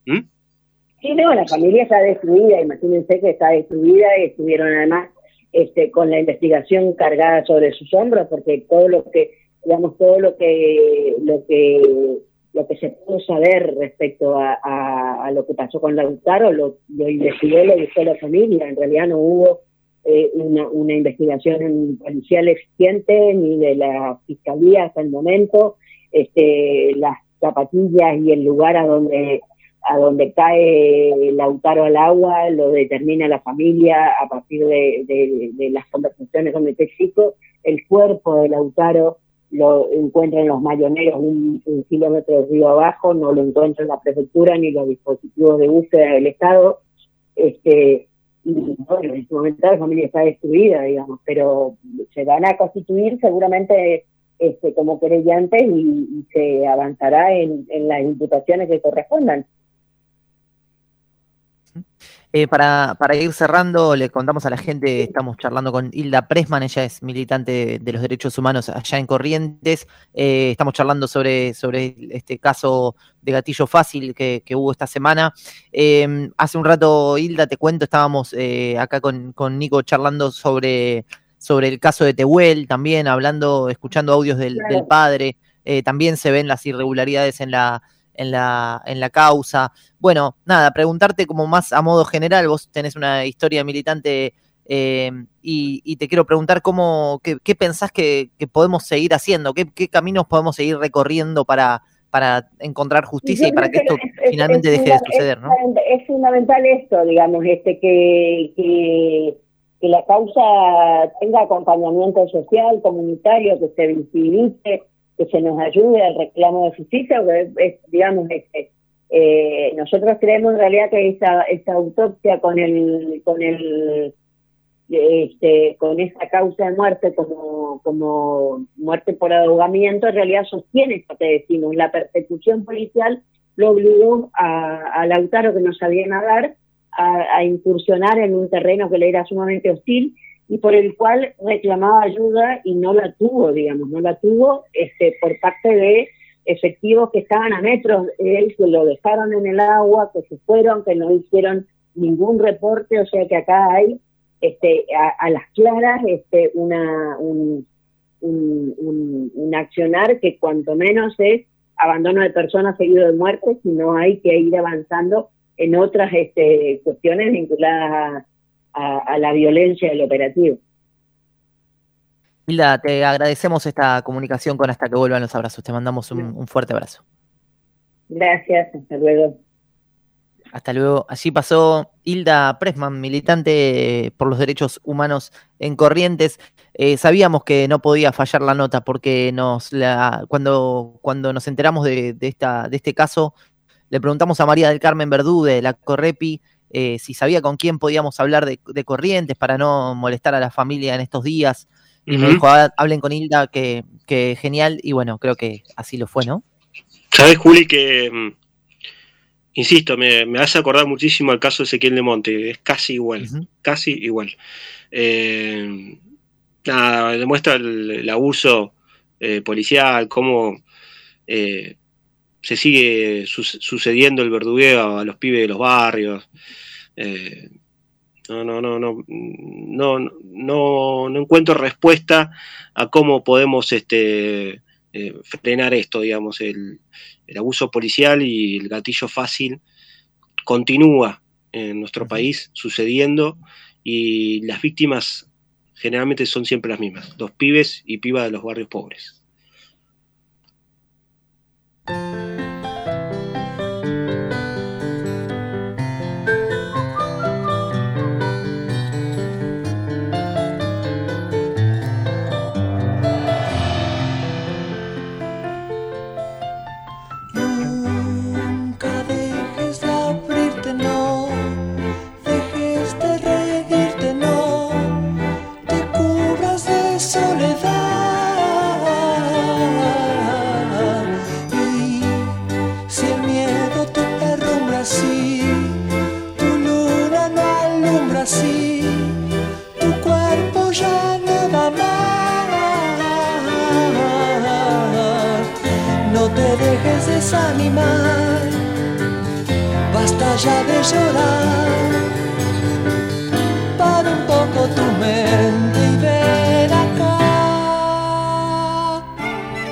Sí, no, la familia está destruida, imagínense que está destruida, y estuvieron además con la investigación cargada sobre sus hombros, porque todo lo que digamos, todo lo que se pudo saber respecto a lo que pasó con Lautaro, lo investigó, lo buscó la familia. En realidad no hubo una investigación policial eficiente ni de la fiscalía hasta el momento. Las zapatillas y el lugar a donde cae Lautaro al agua lo determina la familia a partir de las conversaciones con el chico. El cuerpo de Lautaro lo encuentran los mayoneros un kilómetro de río abajo, no lo encuentran la prefectura ni los dispositivos de búsqueda del Estado. Y bueno, en este momento la familia está destruida, digamos, pero se van a constituir seguramente como querellantes y se avanzará en las imputaciones que correspondan. Para ir cerrando, le contamos a la gente, estamos charlando con Hilda Pressman, ella es militante de los derechos humanos allá en Corrientes. Estamos charlando sobre este caso de gatillo fácil que hubo esta semana. Hace un rato, Hilda, te cuento, estábamos acá con Nico charlando sobre el caso de Tehuel, también escuchando audios del padre. También se ven las irregularidades en la causa. Bueno, nada, preguntarte como más a modo general, vos tenés una historia militante y te quiero preguntar qué pensás que podemos seguir haciendo, qué caminos podemos seguir recorriendo para encontrar justicia y para que esto finalmente deje de suceder, ¿no? Es fundamental esto, digamos, que la causa tenga acompañamiento social, comunitario, que se visibilice, que se nos ayude al reclamo de justicia, digamos, nosotros creemos en realidad que esa autopsia con esa causa de muerte como muerte por ahogamiento, en realidad sostiene esto que decimos. La persecución policial lo obligó a Lautaro, que no sabía nadar, a incursionar en un terreno que le era sumamente hostil y por el cual reclamaba ayuda y no la tuvo, por parte de efectivos que estaban a metros de él, que lo dejaron en el agua, que se fueron, que no hicieron ningún reporte. O sea que acá hay a las claras un accionar que cuanto menos es abandono de personas seguido de muerte, sino hay que ir avanzando en otras cuestiones vinculadas a la violencia del operativo. Hilda, te agradecemos esta comunicación con Hasta que vuelvan los abrazos. Te mandamos un fuerte abrazo. Gracias, hasta luego. Hasta luego. Allí pasó Hilda Pressman, militante por los derechos humanos en Corrientes. Sabíamos que no podía fallar la nota porque cuando nos enteramos de este caso, le preguntamos a María del Carmen Verdú de la Correpi si sabía con quién podíamos hablar de Corrientes para no molestar a la familia en estos días. Y me dijo, hablen con Hilda, que genial. Y bueno, creo que así lo fue, ¿no? Sabes, Juli, que insisto, me hace acordar muchísimo al caso de Ezequiel de Monte. Es casi igual, casi igual. Nada, demuestra el abuso policial, cómo se sigue sucediendo el verdugueo a los pibes de los barrios. No encuentro respuesta a cómo podemos frenar esto, digamos, el abuso policial y el gatillo fácil continúa en nuestro país sucediendo y las víctimas generalmente son siempre las mismas, los pibes y pibas de los barrios pobres. Desanimar, basta ya de llorar, para un poco tu mente y ven acá.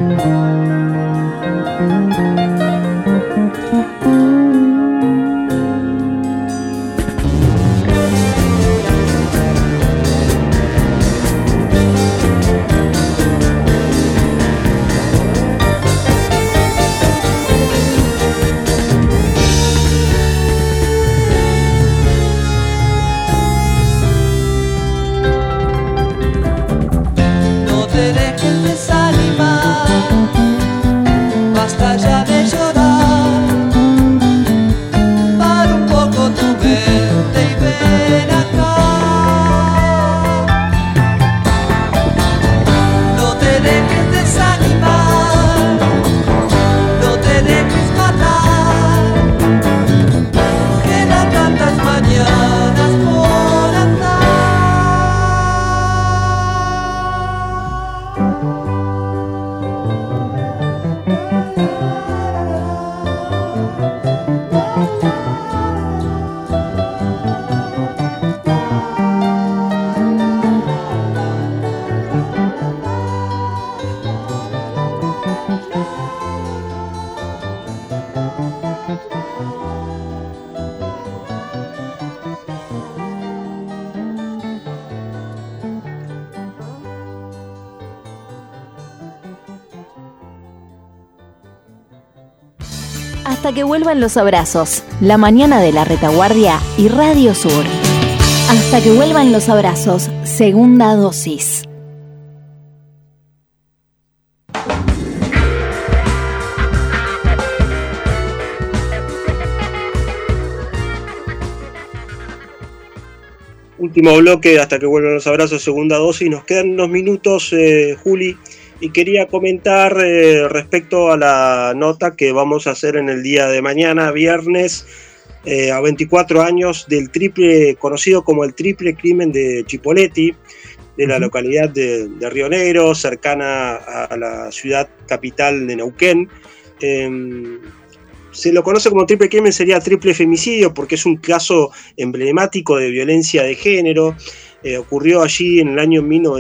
No te dejes desanimar, basta ya de llorar. Para un poco tu mente y ven acá. No te dejes desanimar, no te dejes matar. Quedan tantas mañanas por andar. Hasta que vuelvan los abrazos. La mañana de la Retaguardia y Radio Sur. Hasta que vuelvan los abrazos. Segunda dosis. Último bloque, hasta que vuelvan los abrazos, segunda dosis. Nos quedan unos minutos, Juli, y quería comentar respecto a la nota que vamos a hacer en el día de mañana, viernes, a 24 años del conocido como el triple crimen de Chipoleti, de la localidad de Río Negro, cercana a la ciudad capital de Neuquén. Se lo conoce como triple crimen, sería triple femicidio, porque es un caso emblemático de violencia de género. Ocurrió allí en el año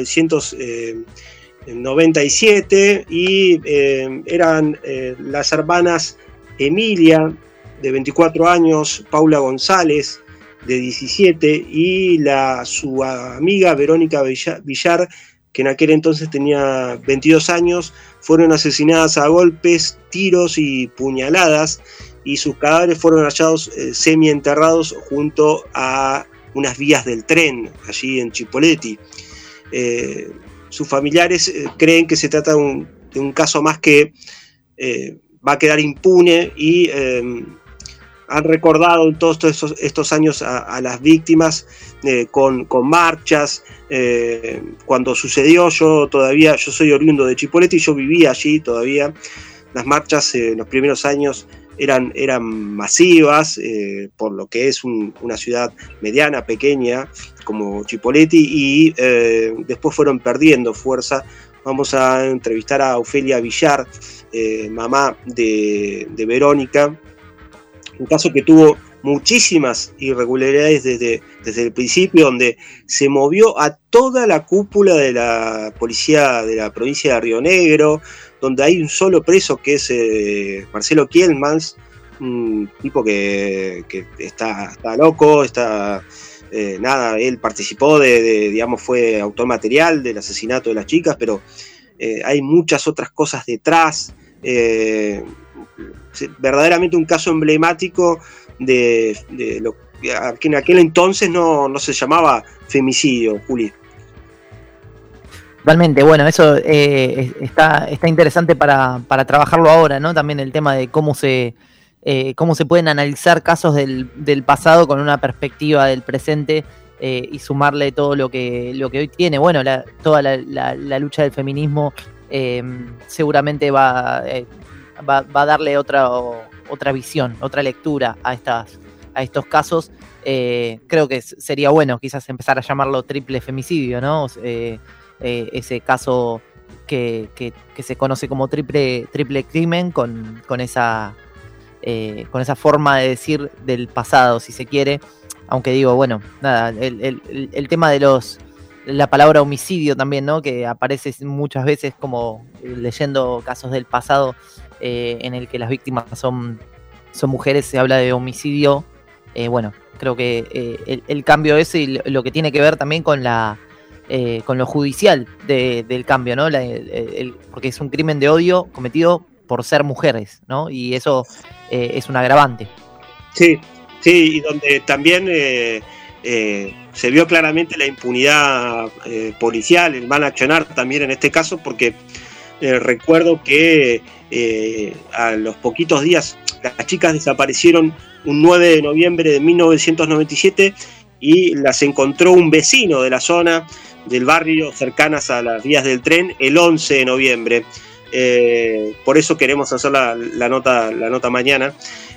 1997 y eran las hermanas Emilia, de 24 años, Paula González, de 17, y su amiga Verónica Villar, que en aquel entonces tenía 22 años, fueron asesinadas a golpes, tiros y puñaladas, y sus cadáveres fueron hallados semienterrados junto a unas vías del tren, allí en Chipoleti. Sus familiares creen que se trata de un caso más que va a quedar impune, y han recordado en todos estos años a las víctimas con marchas. Cuando sucedió, yo soy oriundo de Chipoleti, yo vivía allí todavía. Las marchas en los primeros años eran masivas, por lo que es una ciudad mediana, pequeña, como Chipoleti, y después fueron perdiendo fuerza. Vamos a entrevistar a Ofelia Villar, mamá de Verónica, un caso que tuvo muchísimas irregularidades desde el principio, donde se movió a toda la cúpula de la policía de la provincia de Río Negro, donde hay un solo preso que es Marcelo Kielmans, un tipo que está loco, él participó digamos, fue autor material del asesinato de las chicas, pero hay muchas otras cosas detrás. Verdaderamente un caso emblemático de lo que en aquel entonces no se llamaba femicidio, Juli. Totalmente, bueno, eso está interesante para trabajarlo ahora, ¿no? También el tema de cómo se pueden analizar casos del pasado con una perspectiva del presente, y sumarle todo lo que hoy tiene. Bueno, toda la lucha del feminismo seguramente va a darle otra visión, otra lectura a estos casos. Creo que sería bueno quizás empezar a llamarlo triple femicidio, ¿no? Ese caso que se conoce como triple crimen con esa forma de decir del pasado, si se quiere. Aunque digo, bueno, nada, el tema de los la palabra homicidio también, ¿no? Que aparece muchas veces como leyendo casos del pasado en el que las víctimas son mujeres, se habla de homicidio. Bueno, creo que el cambio ese y lo que tiene que ver también con con lo judicial del cambio, ¿no? Porque es un crimen de odio cometido por ser mujeres, ¿no? Y eso es un agravante. Sí, y donde también se vio claramente la impunidad policial, el mal accionar también en este caso, porque recuerdo que a los poquitos días las chicas desaparecieron un 9 de noviembre de 1997 y las encontró un vecino de la zona del barrio cercanas a las vías del tren el 11 de noviembre. Por eso queremos hacer la nota mañana.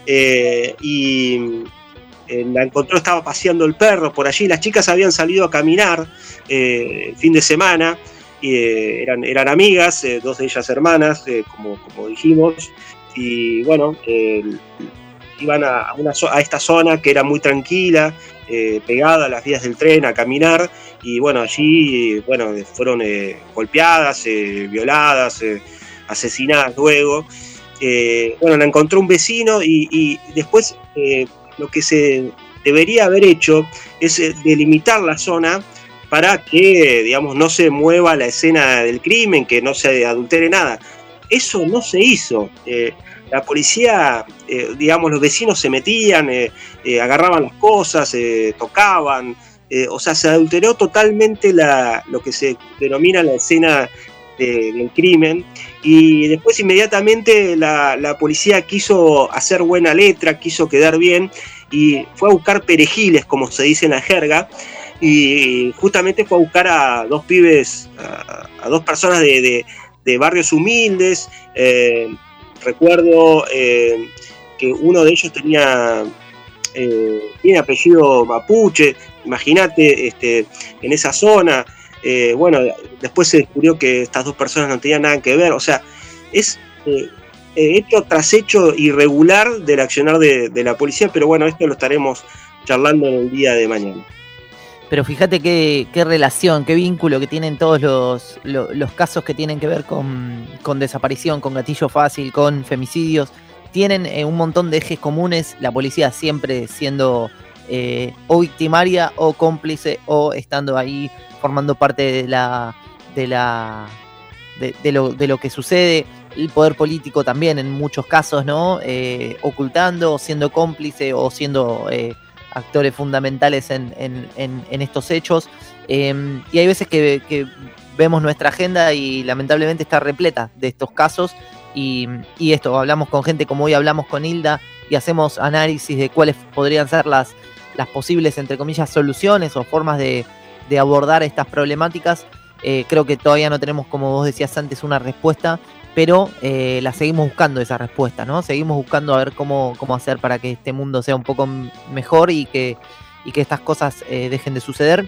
Y la encontró, estaba paseando el perro por allí. Las chicas habían salido a caminar el fin de semana. Eran amigas, dos de ellas hermanas, como dijimos. Y bueno, iban a esta zona que era muy tranquila, pegada a las vías del tren, a caminar. Y bueno, allí fueron golpeadas, violadas, asesinadas luego. La encontró un vecino y después lo que se debería haber hecho es delimitar la zona para que, digamos, no se mueva la escena del crimen, que no se adultere nada. Eso no se hizo. La policía, digamos, los vecinos se metían, agarraban las cosas, tocaban, se adulteró totalmente lo que se denomina la escena del crimen. Y después inmediatamente la policía quiso hacer buena letra, quiso quedar bien y fue a buscar perejiles, como se dice en la jerga, y justamente fue a buscar a dos pibes, a dos personas de barrios humildes. Recuerdo que uno de ellos tiene apellido mapuche, imagínate, en esa zona. Después se descubrió que estas dos personas no tenían nada que ver. O sea, es hecho tras hecho irregular del accionar de la policía, pero bueno, esto lo estaremos charlando en el día de mañana. Pero fíjate qué relación, qué vínculo que tienen todos los casos que tienen que ver con desaparición, con gatillo fácil, con femicidios. Tienen un montón de ejes comunes, la policía siempre siendo o victimaria o cómplice o estando ahí formando parte de lo que sucede. El poder político también en muchos casos, ¿no? Ocultando, siendo cómplice o siendo actores fundamentales en estos hechos. Y hay veces que vemos nuestra agenda y lamentablemente está repleta de estos casos. Y esto, hablamos con gente como hoy hablamos con Hilda y hacemos análisis de cuáles podrían ser las posibles, entre comillas, soluciones o formas de abordar estas problemáticas. Creo que todavía no tenemos, como vos decías antes, una respuesta, pero la seguimos buscando esa respuesta, ¿no? Seguimos buscando a ver cómo hacer para que este mundo sea un poco mejor y que estas cosas dejen de suceder.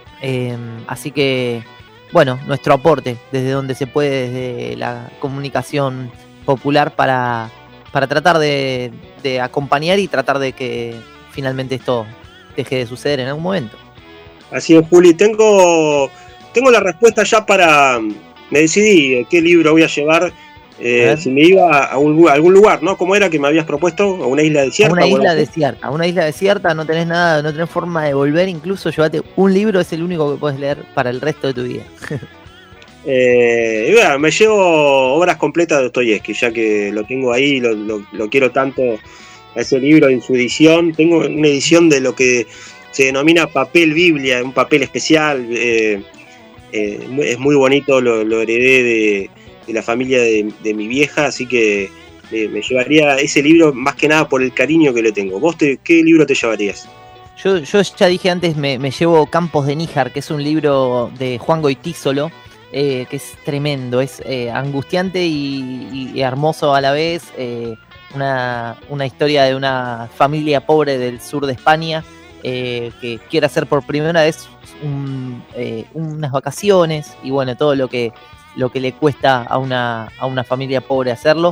Así que, bueno, nuestro aporte desde donde se puede, desde la comunicación popular para tratar de acompañar y tratar de que finalmente esto deje de suceder en algún momento. Así es, Juli. Tengo la respuesta ya me decidí qué libro voy a llevar, si me iba a algún lugar, ¿no? ¿Cómo era que me habías propuesto? ¿A una isla desierta? A una isla desierta, no tenés nada, no tenés forma de volver, incluso llévate un libro, es el único que puedes leer para el resto de tu vida. Me llevo obras completas de Dostoyevski, ya que lo tengo ahí, lo quiero tanto a ese libro en su edición. Tengo una edición de lo que se denomina papel Biblia, un papel especial. Es muy bonito, lo heredé de la familia de mi vieja, así que me llevaría ese libro más que nada por el cariño que le tengo. ¿Vos qué libro te llevarías? Yo ya dije antes, me llevo Campos de Níjar, que es un libro de Juan Goytisolo, que es tremendo, es angustiante y hermoso a la vez. Una historia de una familia pobre del sur de España que quiere hacer por primera vez unas vacaciones y bueno, todo lo que le cuesta a una familia pobre hacerlo.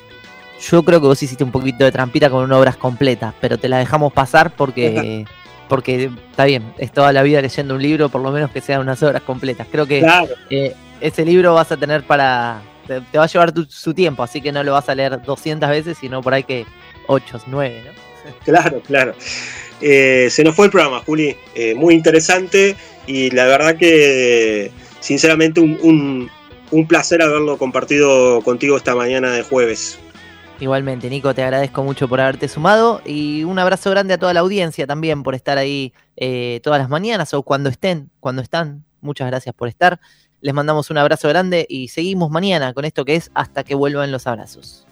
Yo creo que vos hiciste un poquito de trampita con una obra completa, pero te la dejamos pasar porque porque está bien, es toda la vida leyendo un libro, por lo menos que sean unas horas completas. Creo que ese libro vas a tener te va a llevar su tiempo, así que no lo vas a leer 200 veces, sino por ahí que 8, 9, ¿no? Claro. Se nos fue el programa, Juli. Muy interesante y la verdad que, sinceramente, un placer haberlo compartido contigo esta mañana de jueves. Igualmente, Nico, te agradezco mucho por haberte sumado y un abrazo grande a toda la audiencia también por estar ahí todas las mañanas o cuando están. Muchas gracias por estar. Les mandamos un abrazo grande y seguimos mañana con esto que es Hasta que vuelvan los abrazos.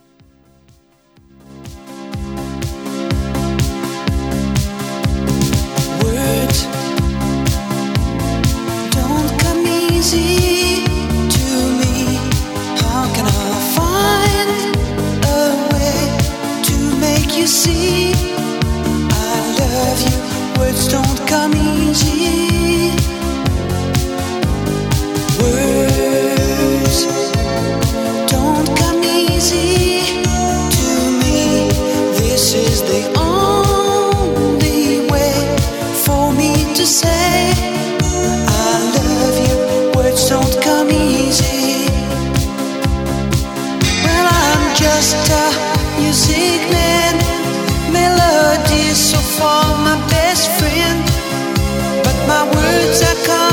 Words don't come easy to me. How can I find a way to make you see I love you? Words don't come easy. Words don't come easy to me. This is the only way for me to say I love you. Words don't come easy. Well, I'm just a music man. Melodies so far my best friend, but my words are